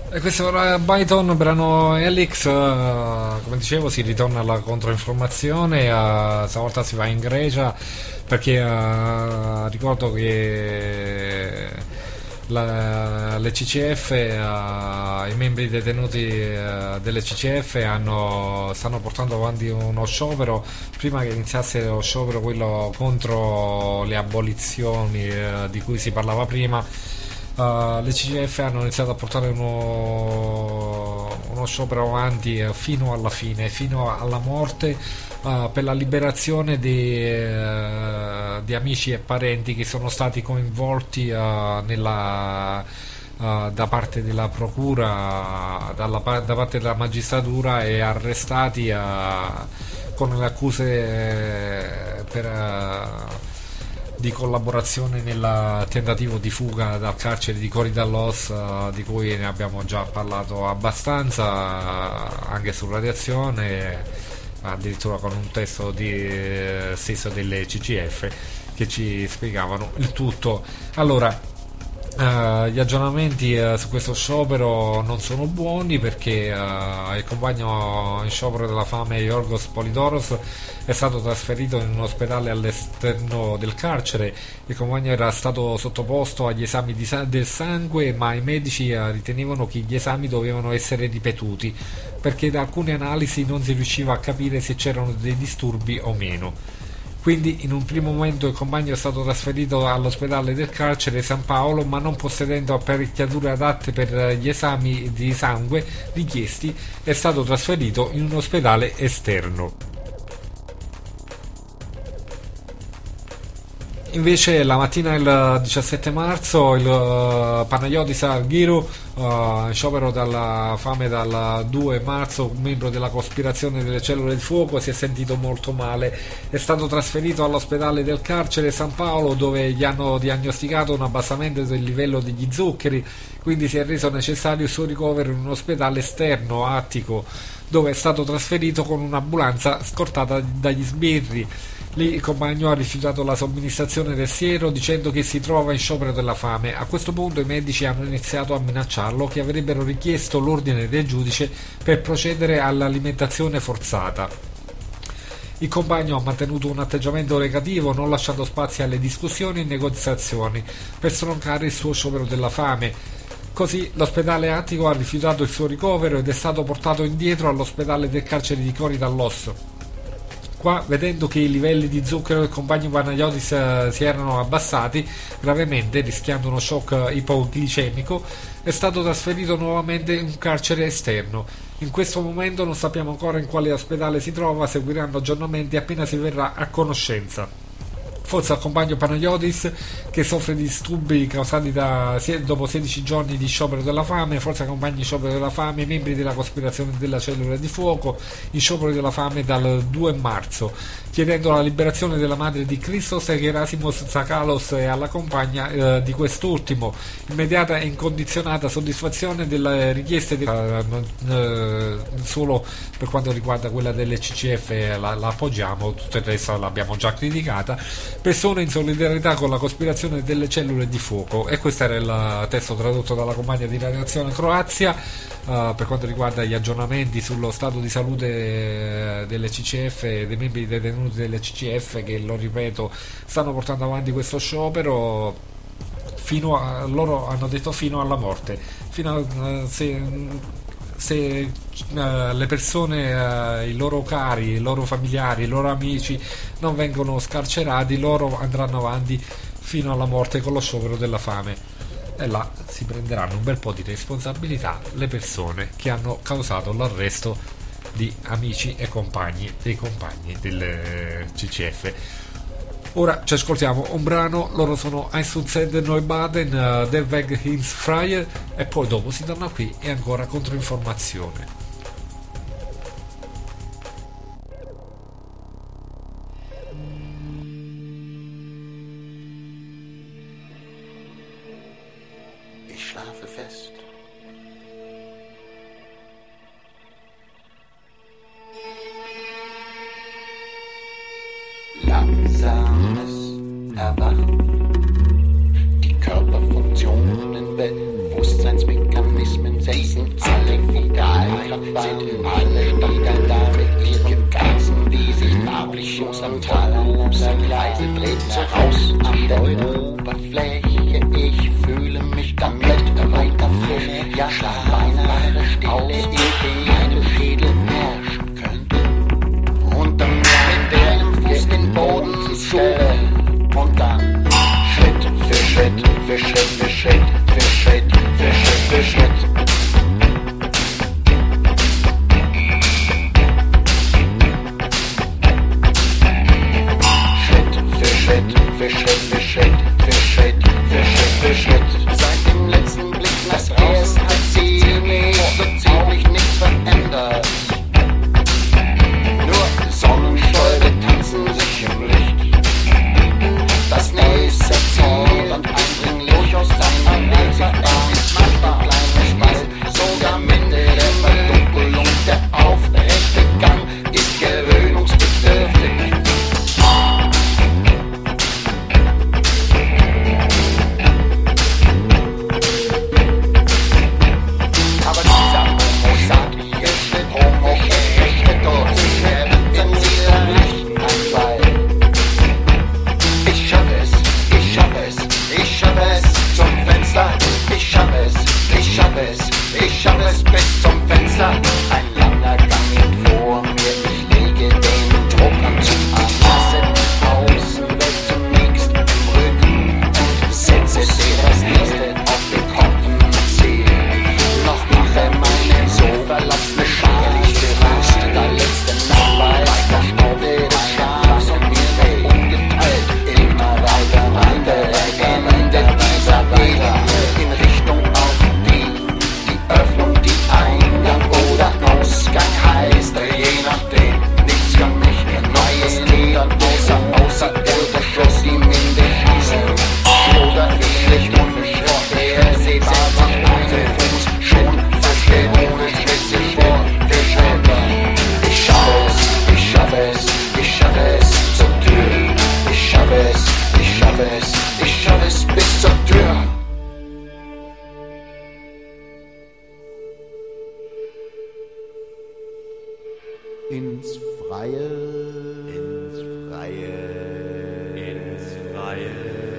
E questo era Byton, brano Helix. Uh, come dicevo, si ritorna alla controinformazione. Uh, stavolta si va in Grecia perché uh, ricordo che la, le C C F, uh, i membri detenuti uh, delle C C F hanno, stanno portando avanti uno sciopero prima che iniziasse lo sciopero, quello contro le abolizioni uh, di cui si parlava prima. Uh, le C C F hanno iniziato a portare uno, uno sciopero avanti uh, fino alla fine, fino alla morte, uh, per la liberazione di, uh, di amici e parenti che sono stati coinvolti uh, nella, uh, da parte della procura, dalla, da parte della magistratura, e arrestati uh, con le accuse per uh, di collaborazione nel tentativo di fuga dal carcere di Korydallos, uh, di cui ne abbiamo già parlato abbastanza, uh, anche su Radiazione, addirittura con un testo di, uh, stesso delle C C F che ci spiegavano il tutto. Allora, Uh, gli aggiornamenti uh, su questo sciopero non sono buoni, perché uh, il compagno in sciopero della fame Yorgos Polidoros è stato trasferito in un ospedale all'esterno del carcere. Il compagno era stato sottoposto agli esami di sa- del sangue, ma i medici uh, ritenevano che gli esami dovevano essere ripetuti, perché da alcune analisi non si riusciva a capire se c'erano dei disturbi o meno. Quindi in un primo momento il compagno è stato trasferito all'ospedale del carcere San Paolo, ma non possedendo apparecchiature adatte per gli esami di sangue richiesti, è stato trasferito in un ospedale esterno. Invece la mattina del diciassette marzo il uh, Panagiotis Argyru, uh, in sciopero dalla fame dal due marzo, un membro della cospirazione delle cellule di fuoco, si è sentito molto male. È stato trasferito all'ospedale del carcere San Paolo, dove gli hanno diagnosticato un abbassamento del livello degli zuccheri, quindi si è reso necessario il suo ricovero in un ospedale esterno attico, dove è stato trasferito con un'ambulanza scortata dagli sbirri. Lì il compagno ha rifiutato la somministrazione del siero, dicendo che si trova in sciopero della fame. A questo punto i medici hanno iniziato a minacciarlo che avrebbero richiesto l'ordine del giudice per procedere all'alimentazione forzata. Il compagno ha mantenuto un atteggiamento negativo, non lasciando spazio alle discussioni e negoziazioni per stroncare il suo sciopero della fame. Così l'ospedale attico ha rifiutato il suo ricovero ed è stato portato indietro all'ospedale del carcere di Korydallos. Qua, vedendo che i livelli di zucchero del compagno Panagiotis eh, si erano abbassati gravemente, rischiando uno shock ipoglicemico, è stato trasferito nuovamente in un carcere esterno. In questo momento non sappiamo ancora in quale ospedale si trova, seguiranno aggiornamenti appena si verrà a conoscenza. Forse al compagno Panagiotis, che soffre di disturbi causati da, dopo sedici giorni di sciopero della fame, forse ai compagni in sciopero della fame, membri della cospirazione della cellula di fuoco, in sciopero della fame dal due marzo, chiedendo la liberazione della madre di Christos e Gerasimos Tsakalos e alla compagna eh, di quest'ultimo, immediata e incondizionata soddisfazione delle richieste di, eh, eh, solo per quanto riguarda quella delle C C F la, la appoggiamo, tutto il resto l'abbiamo già criticata. Persone in solidarietà con la cospirazione delle cellule di fuoco. E questo era il testo tradotto dalla compagna di Radiazione Croazia. Uh, per quanto riguarda gli aggiornamenti sullo stato di salute delle C C F e dei membri detenuti delle C C F, che, lo ripeto, stanno portando avanti questo sciopero fino a, loro hanno detto fino alla morte, fino a, se se uh, le persone, uh, i loro cari, i loro familiari, i loro amici non vengono scarcerati, loro andranno avanti fino alla morte con lo sciopero della fame, e là si prenderanno un bel po' di responsabilità le persone che hanno causato l'arresto di amici e compagni dei compagni del C C F. Ora ci ascoltiamo un brano, loro sono Einstürzend Neubaden, uh, Der Weg ins Freie, e poi dopo si torna qui e ancora controinformazione. Ich schlafe fest. Langsames Erwachen. Die Körperfunktionen, Bewusstseinsmechanismen setzen sind alle Stadtteile da mit ihren Geißen, die sich farblich und Leise dreht heraus an der Oberfläche. Ich fühle mich komplett weiter frisch, ja, beinahe stille Idee, eine Schädel herrschen könnte. Unter mir mit dem Fuß den Boden zu stellen und dann Schritt für Schritt, für Schritt, für Schritt, für Schritt, für Schritt, für Schritt. Für Schritt, für Schritt, für Schritt, für Schritt, für Schritt. Seit dem letzten Blick nach draußen hat sie mich so ziemlich nichts verändert. Nur Sonnenstäube tanzen sich im Licht. Das nächste Ziel und eindringlich aus seiner Reisebahn ist manchmal kleine Spalt. Sogar mit der Verdunkelung der aufrechte Gang ist gewöhnungsbedürftig. Ich schaff es bis zum Fenster, ein langer Gang liegt vor mir, ich lege den Druck am Zug an, lasse die Außenwelt zunächst im Rücken und setze dir das nächste auf den Kopf und ziehe noch mache meine so verlassene scharliche Lust, der letzte Nachweis, der Staube des Schlafs und mir weh, ungeteilt, immer weiter, weiter, Ende dieser Wege, in Richtung auf Öffnung, die Eingang oder Ausgang heißt, je nachdem, nichts kann mich majestären, außer, außer der Schuss, die Minde schießen, oder ich nicht unvorhersehbar, ohne Fuß, schon versteht, ohne Schritt, ich vor, ich ich schaffe es, ich schaffe es, ich schaffe es zur Tür, ich schaffe es, ich schaffe es, ich schaffe es bis zur Tür. Ins Freie, ins Freie, ins Freie,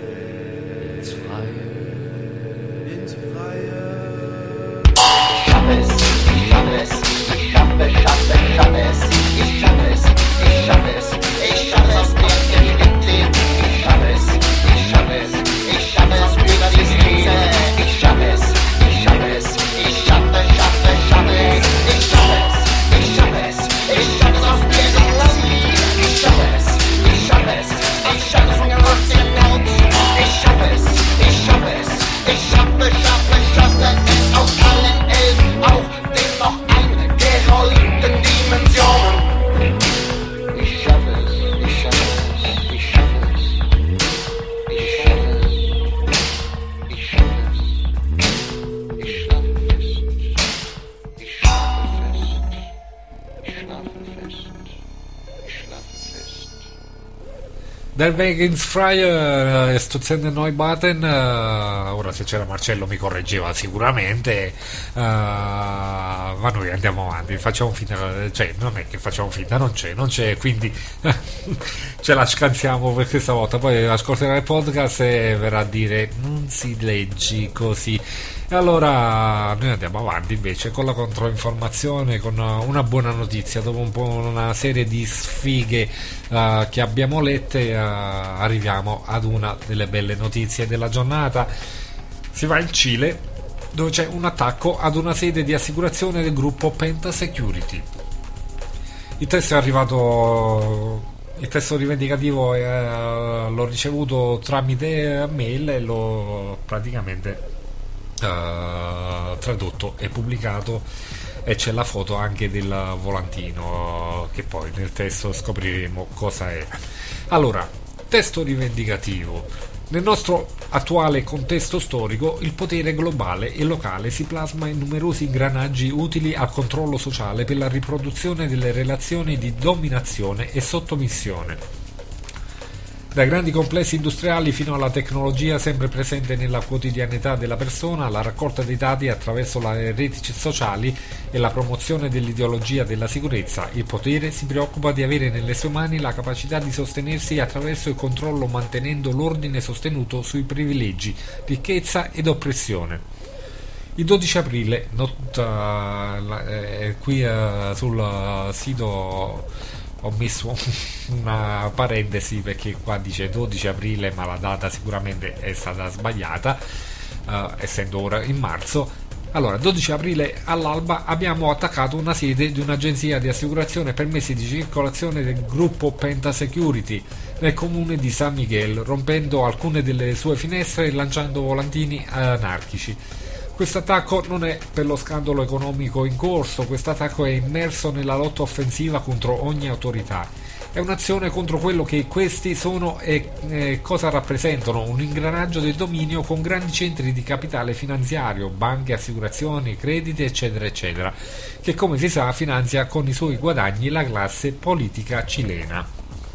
ins Freie, ins Freie. Ich schaffe es, ich schaffe es, ich schaffe, schaffe, schaffe es, ich schaffe es, ich schaffe es, ich schaffe es, ich schaffe es, ich schaffe es, ich schaffe es über die Grenze, ich schaffe es, ich schaffe es, ich schaffe, schaffe, schaffe es, ich schaffe es, ich schaffe es, ich schaffe es auf diesem Land, ich schaffe es, ich schaffe es, ich schaffe es von der achtziger Haut, ich schaffe es, ich schaffe es, ich schaffe, schaffe, schaffe es aus allen Elfen, auch den noch eingerollten Dimensionen. Ich schaffe es, ich schaffe es, ich schaffe es, ich schaffe es, ich schaffe es, ich schlafe fest, ich schlafe fest, ich schlafe fest, ich schlafe fest. Der Weg ins Freie, Stutzende Neubaten, uh, ora se c'era Marcello mi correggeva sicuramente, uh, ma noi andiamo avanti, facciamo finta, cioè non è che facciamo finta, non c'è, non c'è, quindi ce la scansiamo per questa volta, poi ascolterà il podcast e verrà a dire non si leggi così. E allora noi andiamo avanti invece con la controinformazione, con una buona notizia. Dopo un po' una serie di sfighe uh, che abbiamo lette, uh, arriviamo ad una delle belle notizie della giornata. Si va in Cile, dove c'è un attacco ad una sede di assicurazione del gruppo Penta Security. Il testo è arrivato, il testo rivendicativo eh, l'ho ricevuto tramite mail e l'ho praticamente Uh, tradotto e pubblicato, e c'è la foto anche del volantino, che poi nel testo scopriremo cosa è. Allora, testo rivendicativo. Nel nostro attuale contesto storico, il potere globale e locale si plasma in numerosi ingranaggi utili al controllo sociale per la riproduzione delle relazioni di dominazione e sottomissione. Dai grandi complessi industriali fino alla tecnologia sempre presente nella quotidianità della persona, la raccolta dei dati attraverso le reti sociali e la promozione dell'ideologia della sicurezza, il potere si preoccupa di avere nelle sue mani la capacità di sostenersi attraverso il controllo mantenendo l'ordine sostenuto sui privilegi, ricchezza ed oppressione. Il dodici aprile, not, uh, eh, qui uh, sul sito ho messo una parentesi perché qua dice dodici aprile, ma la data sicuramente è stata sbagliata, uh, essendo ora in marzo. Allora, dodici aprile all'alba abbiamo attaccato una sede di un'agenzia di assicurazione permessi di circolazione del gruppo Penta Security nel comune di San Miguel, rompendo alcune delle sue finestre e lanciando volantini anarchici. Questo attacco non è per lo scandalo economico in corso, questo attacco è immerso nella lotta offensiva contro ogni autorità. È un'azione contro quello che questi sono e eh, cosa rappresentano, un ingranaggio del dominio con grandi centri di capitale finanziario, banche, assicurazioni, crediti, eccetera, eccetera, che come si sa finanzia con i suoi guadagni la classe politica cilena.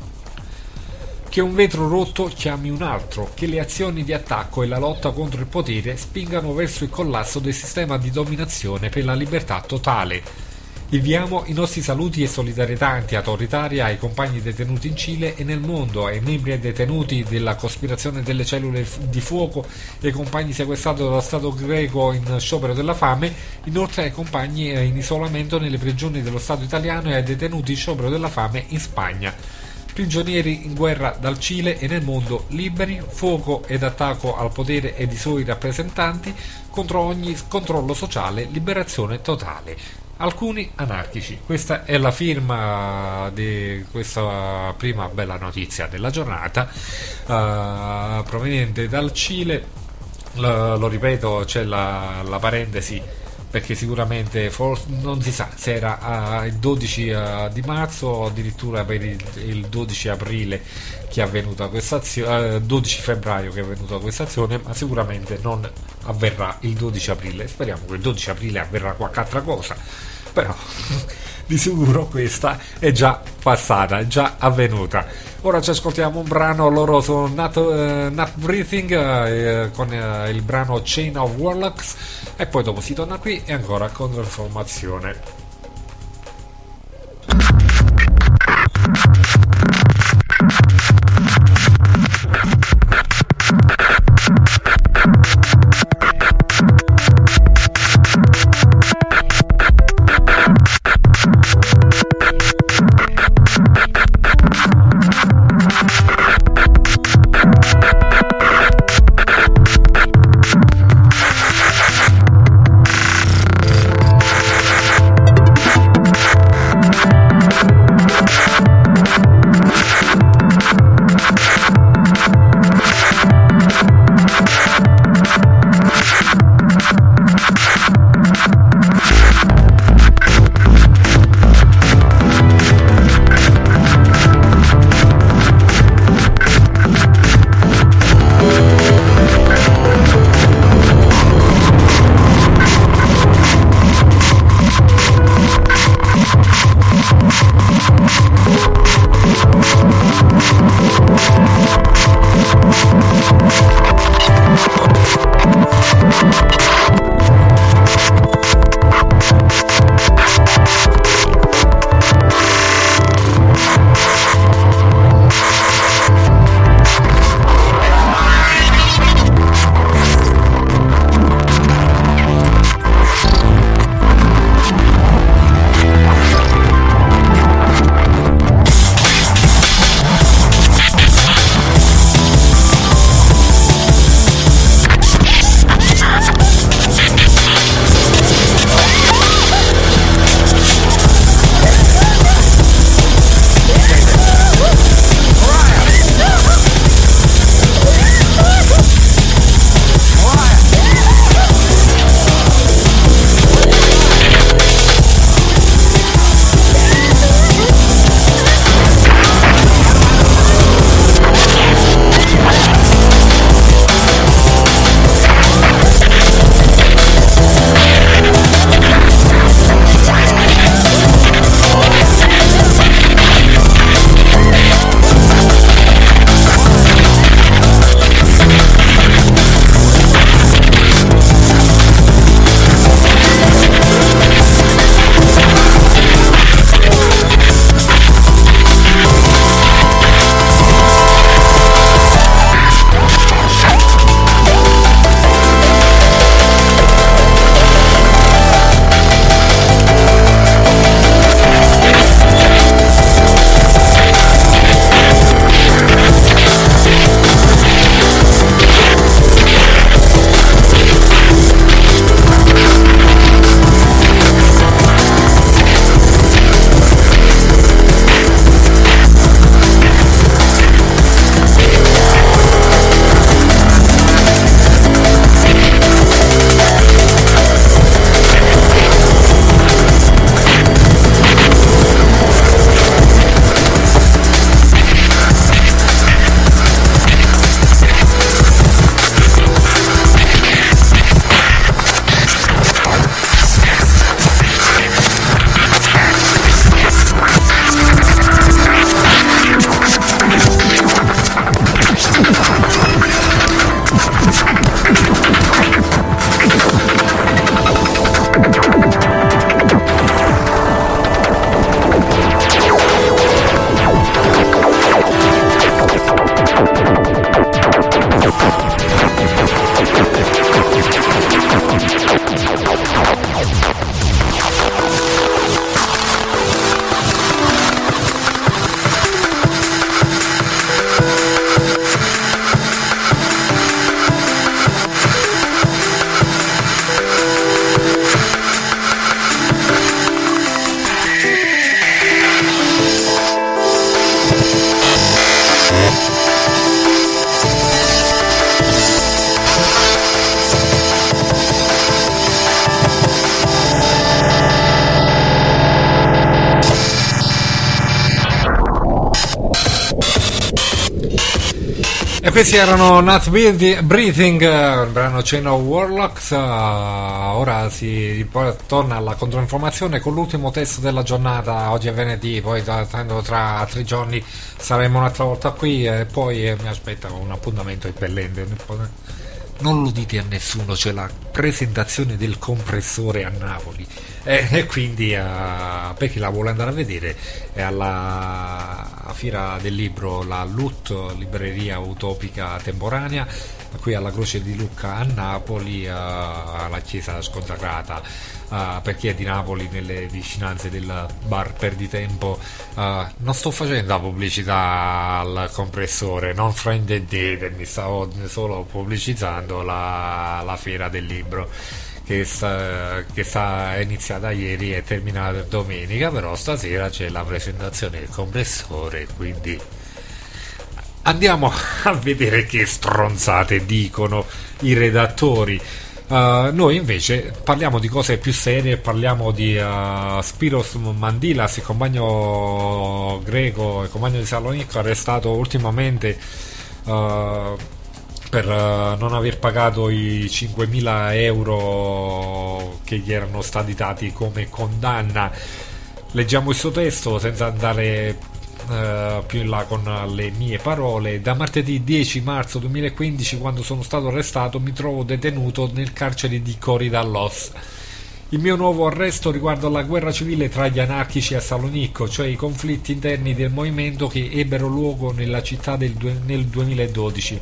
Che un vetro rotto chiami un altro, che le azioni di attacco e la lotta contro il potere spingano verso il collasso del sistema di dominazione per la libertà totale. Inviamo i nostri saluti e solidarietà anti-autoritaria ai compagni detenuti in Cile e nel mondo, ai membri detenuti della cospirazione delle cellule di fuoco e ai compagni sequestrati dallo Stato greco in sciopero della fame, inoltre ai compagni in isolamento nelle prigioni dello Stato italiano e ai detenuti in sciopero della fame in Spagna. Prigionieri in guerra dal Cile e nel mondo, liberi, fuoco ed attacco al potere ed i suoi rappresentanti, contro ogni controllo sociale, liberazione totale. Alcuni anarchici. Questa è la firma di questa prima bella notizia della giornata, uh, proveniente dal Cile. L- lo ripeto, c'è la, la parentesi perché sicuramente for- non si sa se era uh, il dodici uh, di marzo o addirittura per il, il dodici aprile che è avvenuta questa azione, uh, dodici febbraio che è avvenuta questa azione, ma sicuramente non avverrà il dodici aprile. Speriamo che il dodici aprile avverrà qualche altra cosa, però di sicuro questa è già passata, è già avvenuta. Ora ci ascoltiamo un brano, loro sono Not, uh, Not Breathing uh, con uh, il brano Chain of Warlocks e poi dopo si torna qui e ancora con l'informazione. questi erano Not Breathing, il brano Chain of Warlocks. Uh, ora si poi torna alla controinformazione con l'ultimo test della giornata. Oggi è venerdì, poi tra, tra tre giorni saremo un'altra volta qui e poi eh, mi aspetta un appuntamento impellente. Non lo dite a nessuno, c'è la presentazione del compressore a Napoli e, e quindi uh, per chi la vuole andare a vedere è alla fiera del libro, la L U T, libreria utopica temporanea, qui alla Croce di Lucca a Napoli, uh, alla chiesa sconsacrata. Uh, per chi è di Napoli, nelle vicinanze del bar Perditempo, uh, non sto facendo la pubblicità al compressore, non fraintendetemi, stavo solo pubblicizzando la, la fiera del libro che sta, che sta è iniziata ieri e terminata domenica, però stasera c'è la presentazione del compressore, quindi andiamo a vedere che stronzate dicono i redattori. Uh, noi invece parliamo di cose più serie, parliamo di uh, Spiros Mandilas, il compagno greco, il compagno di Salonicco, arrestato ultimamente uh, per uh, non aver pagato i cinquemila euro che gli erano stati dati come condanna. Leggiamo il suo testo senza andare Uh, più in là con le mie parole. Da martedì dieci marzo duemilaquindici, quando sono stato arrestato, mi trovo detenuto nel carcere di Korydallos. Il mio nuovo arresto riguarda la guerra civile tra gli anarchici a Salonicco, cioè i conflitti interni del movimento che ebbero luogo nella città del due, nel duemiladodici.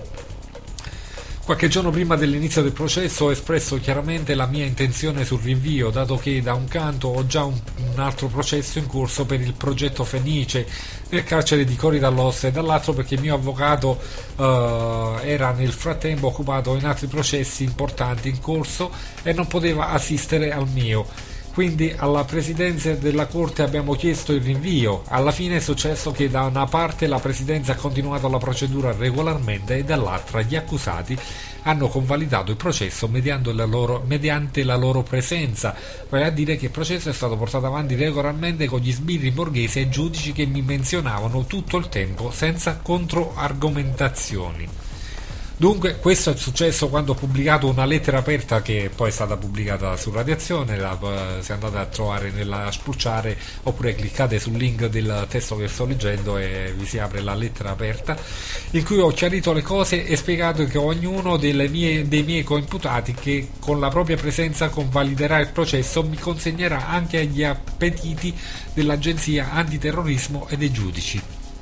Qualche giorno prima dell'inizio del processo ho espresso chiaramente la mia intenzione sul rinvio, dato che da un canto ho già un, un altro processo in corso per il progetto Fenice nel carcere di Korydallos e dall'altro perché il mio avvocato uh, era nel frattempo occupato in altri processi importanti in corso e non poteva assistere al mio. Quindi alla Presidenza della Corte abbiamo chiesto il rinvio. Alla fine è successo che da una parte la Presidenza ha continuato la procedura regolarmente e dall'altra gli accusati hanno convalidato il processo mediante la loro, mediante la loro presenza, vale a dire che il processo è stato portato avanti regolarmente con gli sbirri borghesi e giudici che mi menzionavano tutto il tempo senza controargomentazioni. Dunque questo è successo quando ho pubblicato una lettera aperta che poi è stata pubblicata su Radiazione, la, se andate a trovare nella spulciare oppure cliccate sul link del testo che sto leggendo e vi si apre la lettera aperta, in cui ho chiarito le cose e spiegato che ognuno delle mie, dei miei coimputati che con la propria presenza convaliderà il processo mi consegnerà anche agli appetiti dell'agenzia antiterrorismo e dei giudici.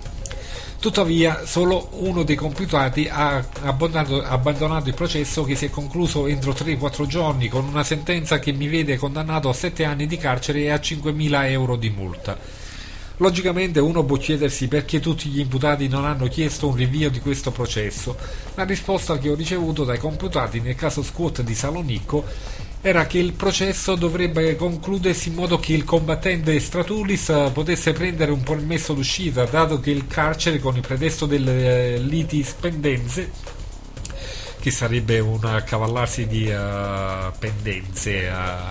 Tuttavia, solo uno dei computati ha abbandonato, abbandonato il processo, che si è concluso entro tre quattro giorni con una sentenza che mi vede condannato a sette anni di carcere e a cinquemila euro di multa. Logicamente uno può chiedersi perché tutti gli imputati non hanno chiesto un rinvio di questo processo. La risposta che ho ricevuto dai computati nel caso Squat di Salonicco era che il processo dovrebbe concludersi in modo che il combattente Stratulis potesse prendere un permesso d'uscita, dato che il carcere con il pretesto delle litis pendenze, che sarebbe un accavallarsi di uh, pendenze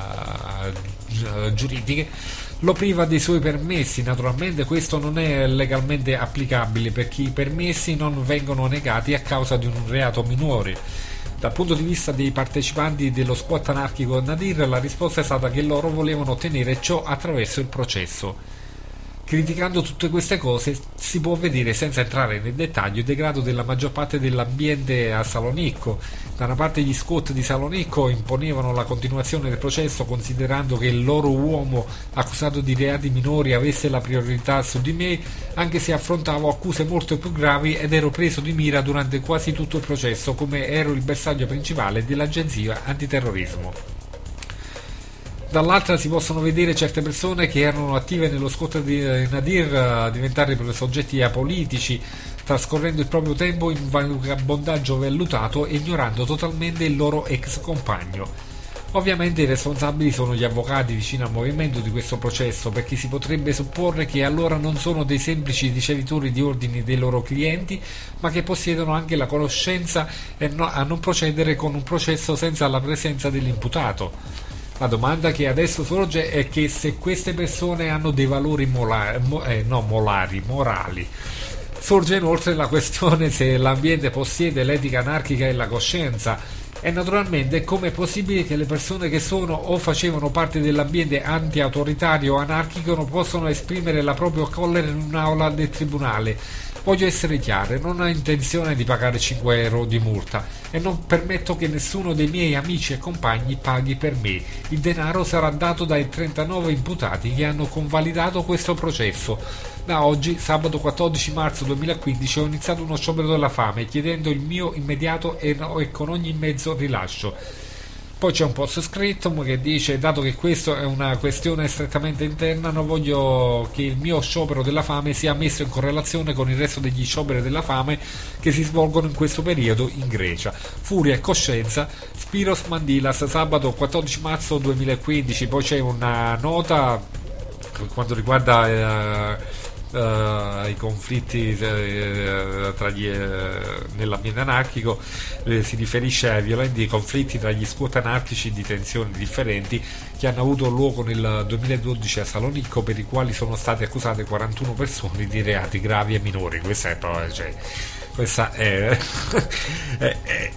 uh, giuridiche, lo priva dei suoi permessi. Naturalmente questo non è legalmente applicabile perché i permessi non vengono negati a causa di un reato minore. Dal punto di vista dei partecipanti dello squat anarchico Nadir, la risposta è stata che loro volevano ottenere ciò attraverso il processo. Criticando tutte queste cose si può vedere, senza entrare nel dettaglio, il degrado della maggior parte dell'ambiente a Salonicco. Da una parte gli squat di Salonicco imponevano la continuazione del processo considerando che il loro uomo accusato di reati minori avesse la priorità su di me, anche se affrontavo accuse molto più gravi ed ero preso di mira durante quasi tutto il processo, come ero il bersaglio principale dell'agenzia antiterrorismo. Dall'altra si possono vedere certe persone che erano attive nello squat di Nadir diventare soggetti apolitici, trascorrendo il proprio tempo in vagabondaggio vellutato e ignorando totalmente il loro ex compagno. Ovviamente i responsabili sono gli avvocati vicino al movimento di questo processo, perché si potrebbe supporre che allora non sono dei semplici ricevitori di ordini dei loro clienti, ma che possiedono anche la conoscenza e no, a non procedere con un processo senza la presenza dell'imputato. La domanda che adesso sorge è che se queste persone hanno dei valori molari, mo, eh, no, molari, morali, Sorge inoltre la questione se l'ambiente possiede l'etica anarchica e la coscienza. E naturalmente come è possibile che le persone che sono o facevano parte dell'ambiente anti-autoritario o anarchico non possano esprimere la propria collera in un'aula del tribunale. Voglio essere chiaro, non ho intenzione di pagare cinque euro di multa e non permetto che nessuno dei miei amici e compagni paghi per me. Il denaro sarà dato dai trentanove imputati che hanno convalidato questo processo. Da oggi, sabato quattordici marzo duemilaquindici, ho iniziato uno sciopero della fame chiedendo il mio immediato e, e con ogni mezzo rilascio. Poi c'è un post scritto che dice: dato che questa è una questione strettamente interna, non voglio che il mio sciopero della fame sia messo in correlazione con il resto degli scioperi della fame che si svolgono in questo periodo in Grecia. Furia e coscienza, Spiros Mandilas, sabato quattordici marzo duemilaquindici. Poi c'è una nota per quanto riguarda eh, Uh, i conflitti uh, tra gli, uh, nell'ambiente anarchico. Uh, si riferisce ai violenti conflitti tra gli squad anarchici di tensioni differenti che hanno avuto luogo nel duemiladodici a Salonicco, per i quali sono state accusate quarantuno persone di reati gravi e minori. Questa è proprio, cioè, questa è, è, è,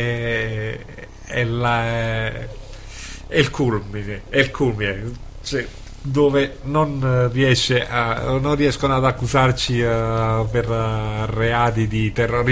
è, è, la, è il culmine, è il culmine, cioè, dove non riesce a, non riescono ad accusarci uh, per uh, reati di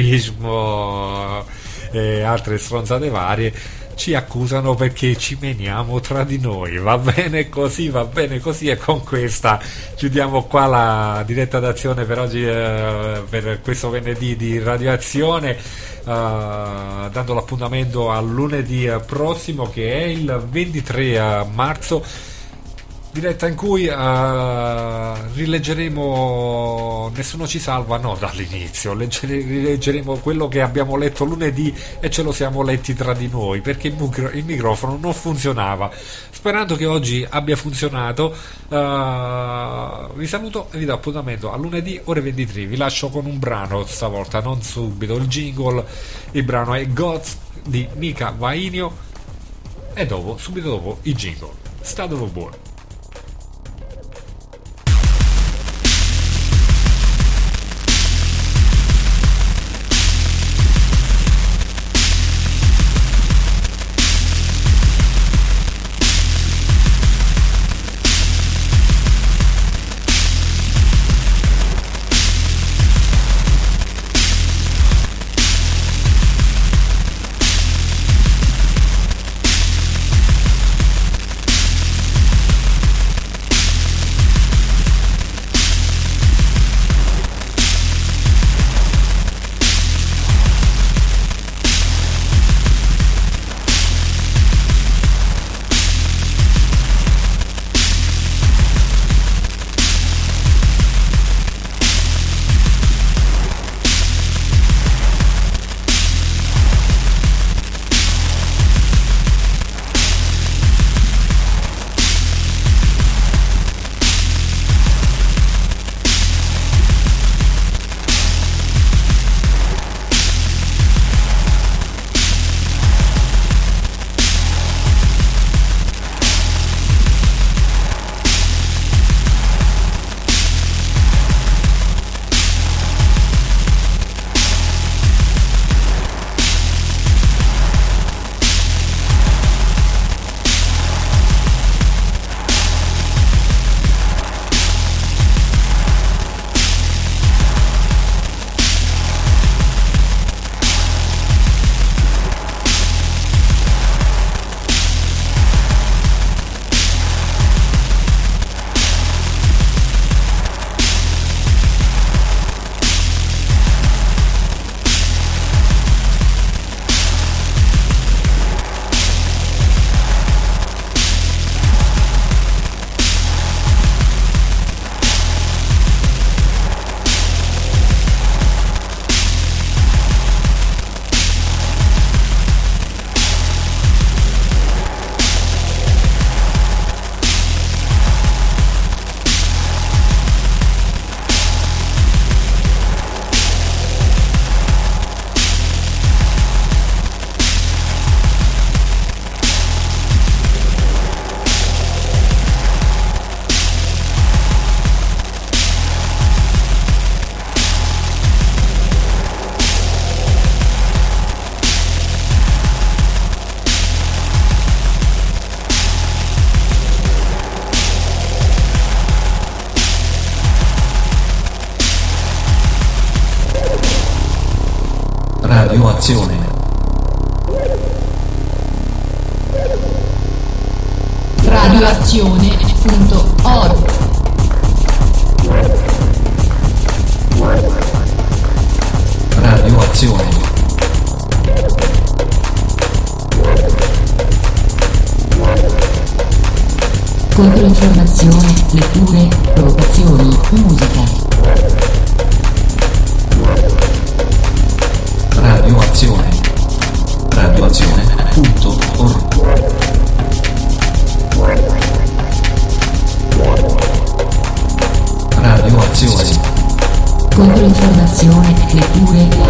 terrorismo e altre stronzate varie, ci accusano perché ci meniamo tra di noi. Va bene così, va bene così, e con questa chiudiamo qua la diretta d'azione per oggi, uh, per questo venerdì di Radioazione, uh, dando l'appuntamento al lunedì prossimo, che è il ventitré marzo, diretta in cui uh, rileggeremo Nessuno ci salva, no, dall'inizio leggere, rileggeremo quello che abbiamo letto lunedì e ce lo siamo letti tra di noi, perché il, micro, il microfono non funzionava. Sperando che oggi abbia funzionato, uh, vi saluto e vi do appuntamento a lunedì ore ventitré. Vi lascio con un brano stavolta, non subito il jingle. Il brano è Gods di Mika Vainio e dopo, subito dopo, il jingle. State buono. Radioazione. radioazione punto org. Radioazione. Controinformazione, letture, provocazioni, musica. Radioazione. Radioazione punto org. Radioazione. Controinformazione, letture,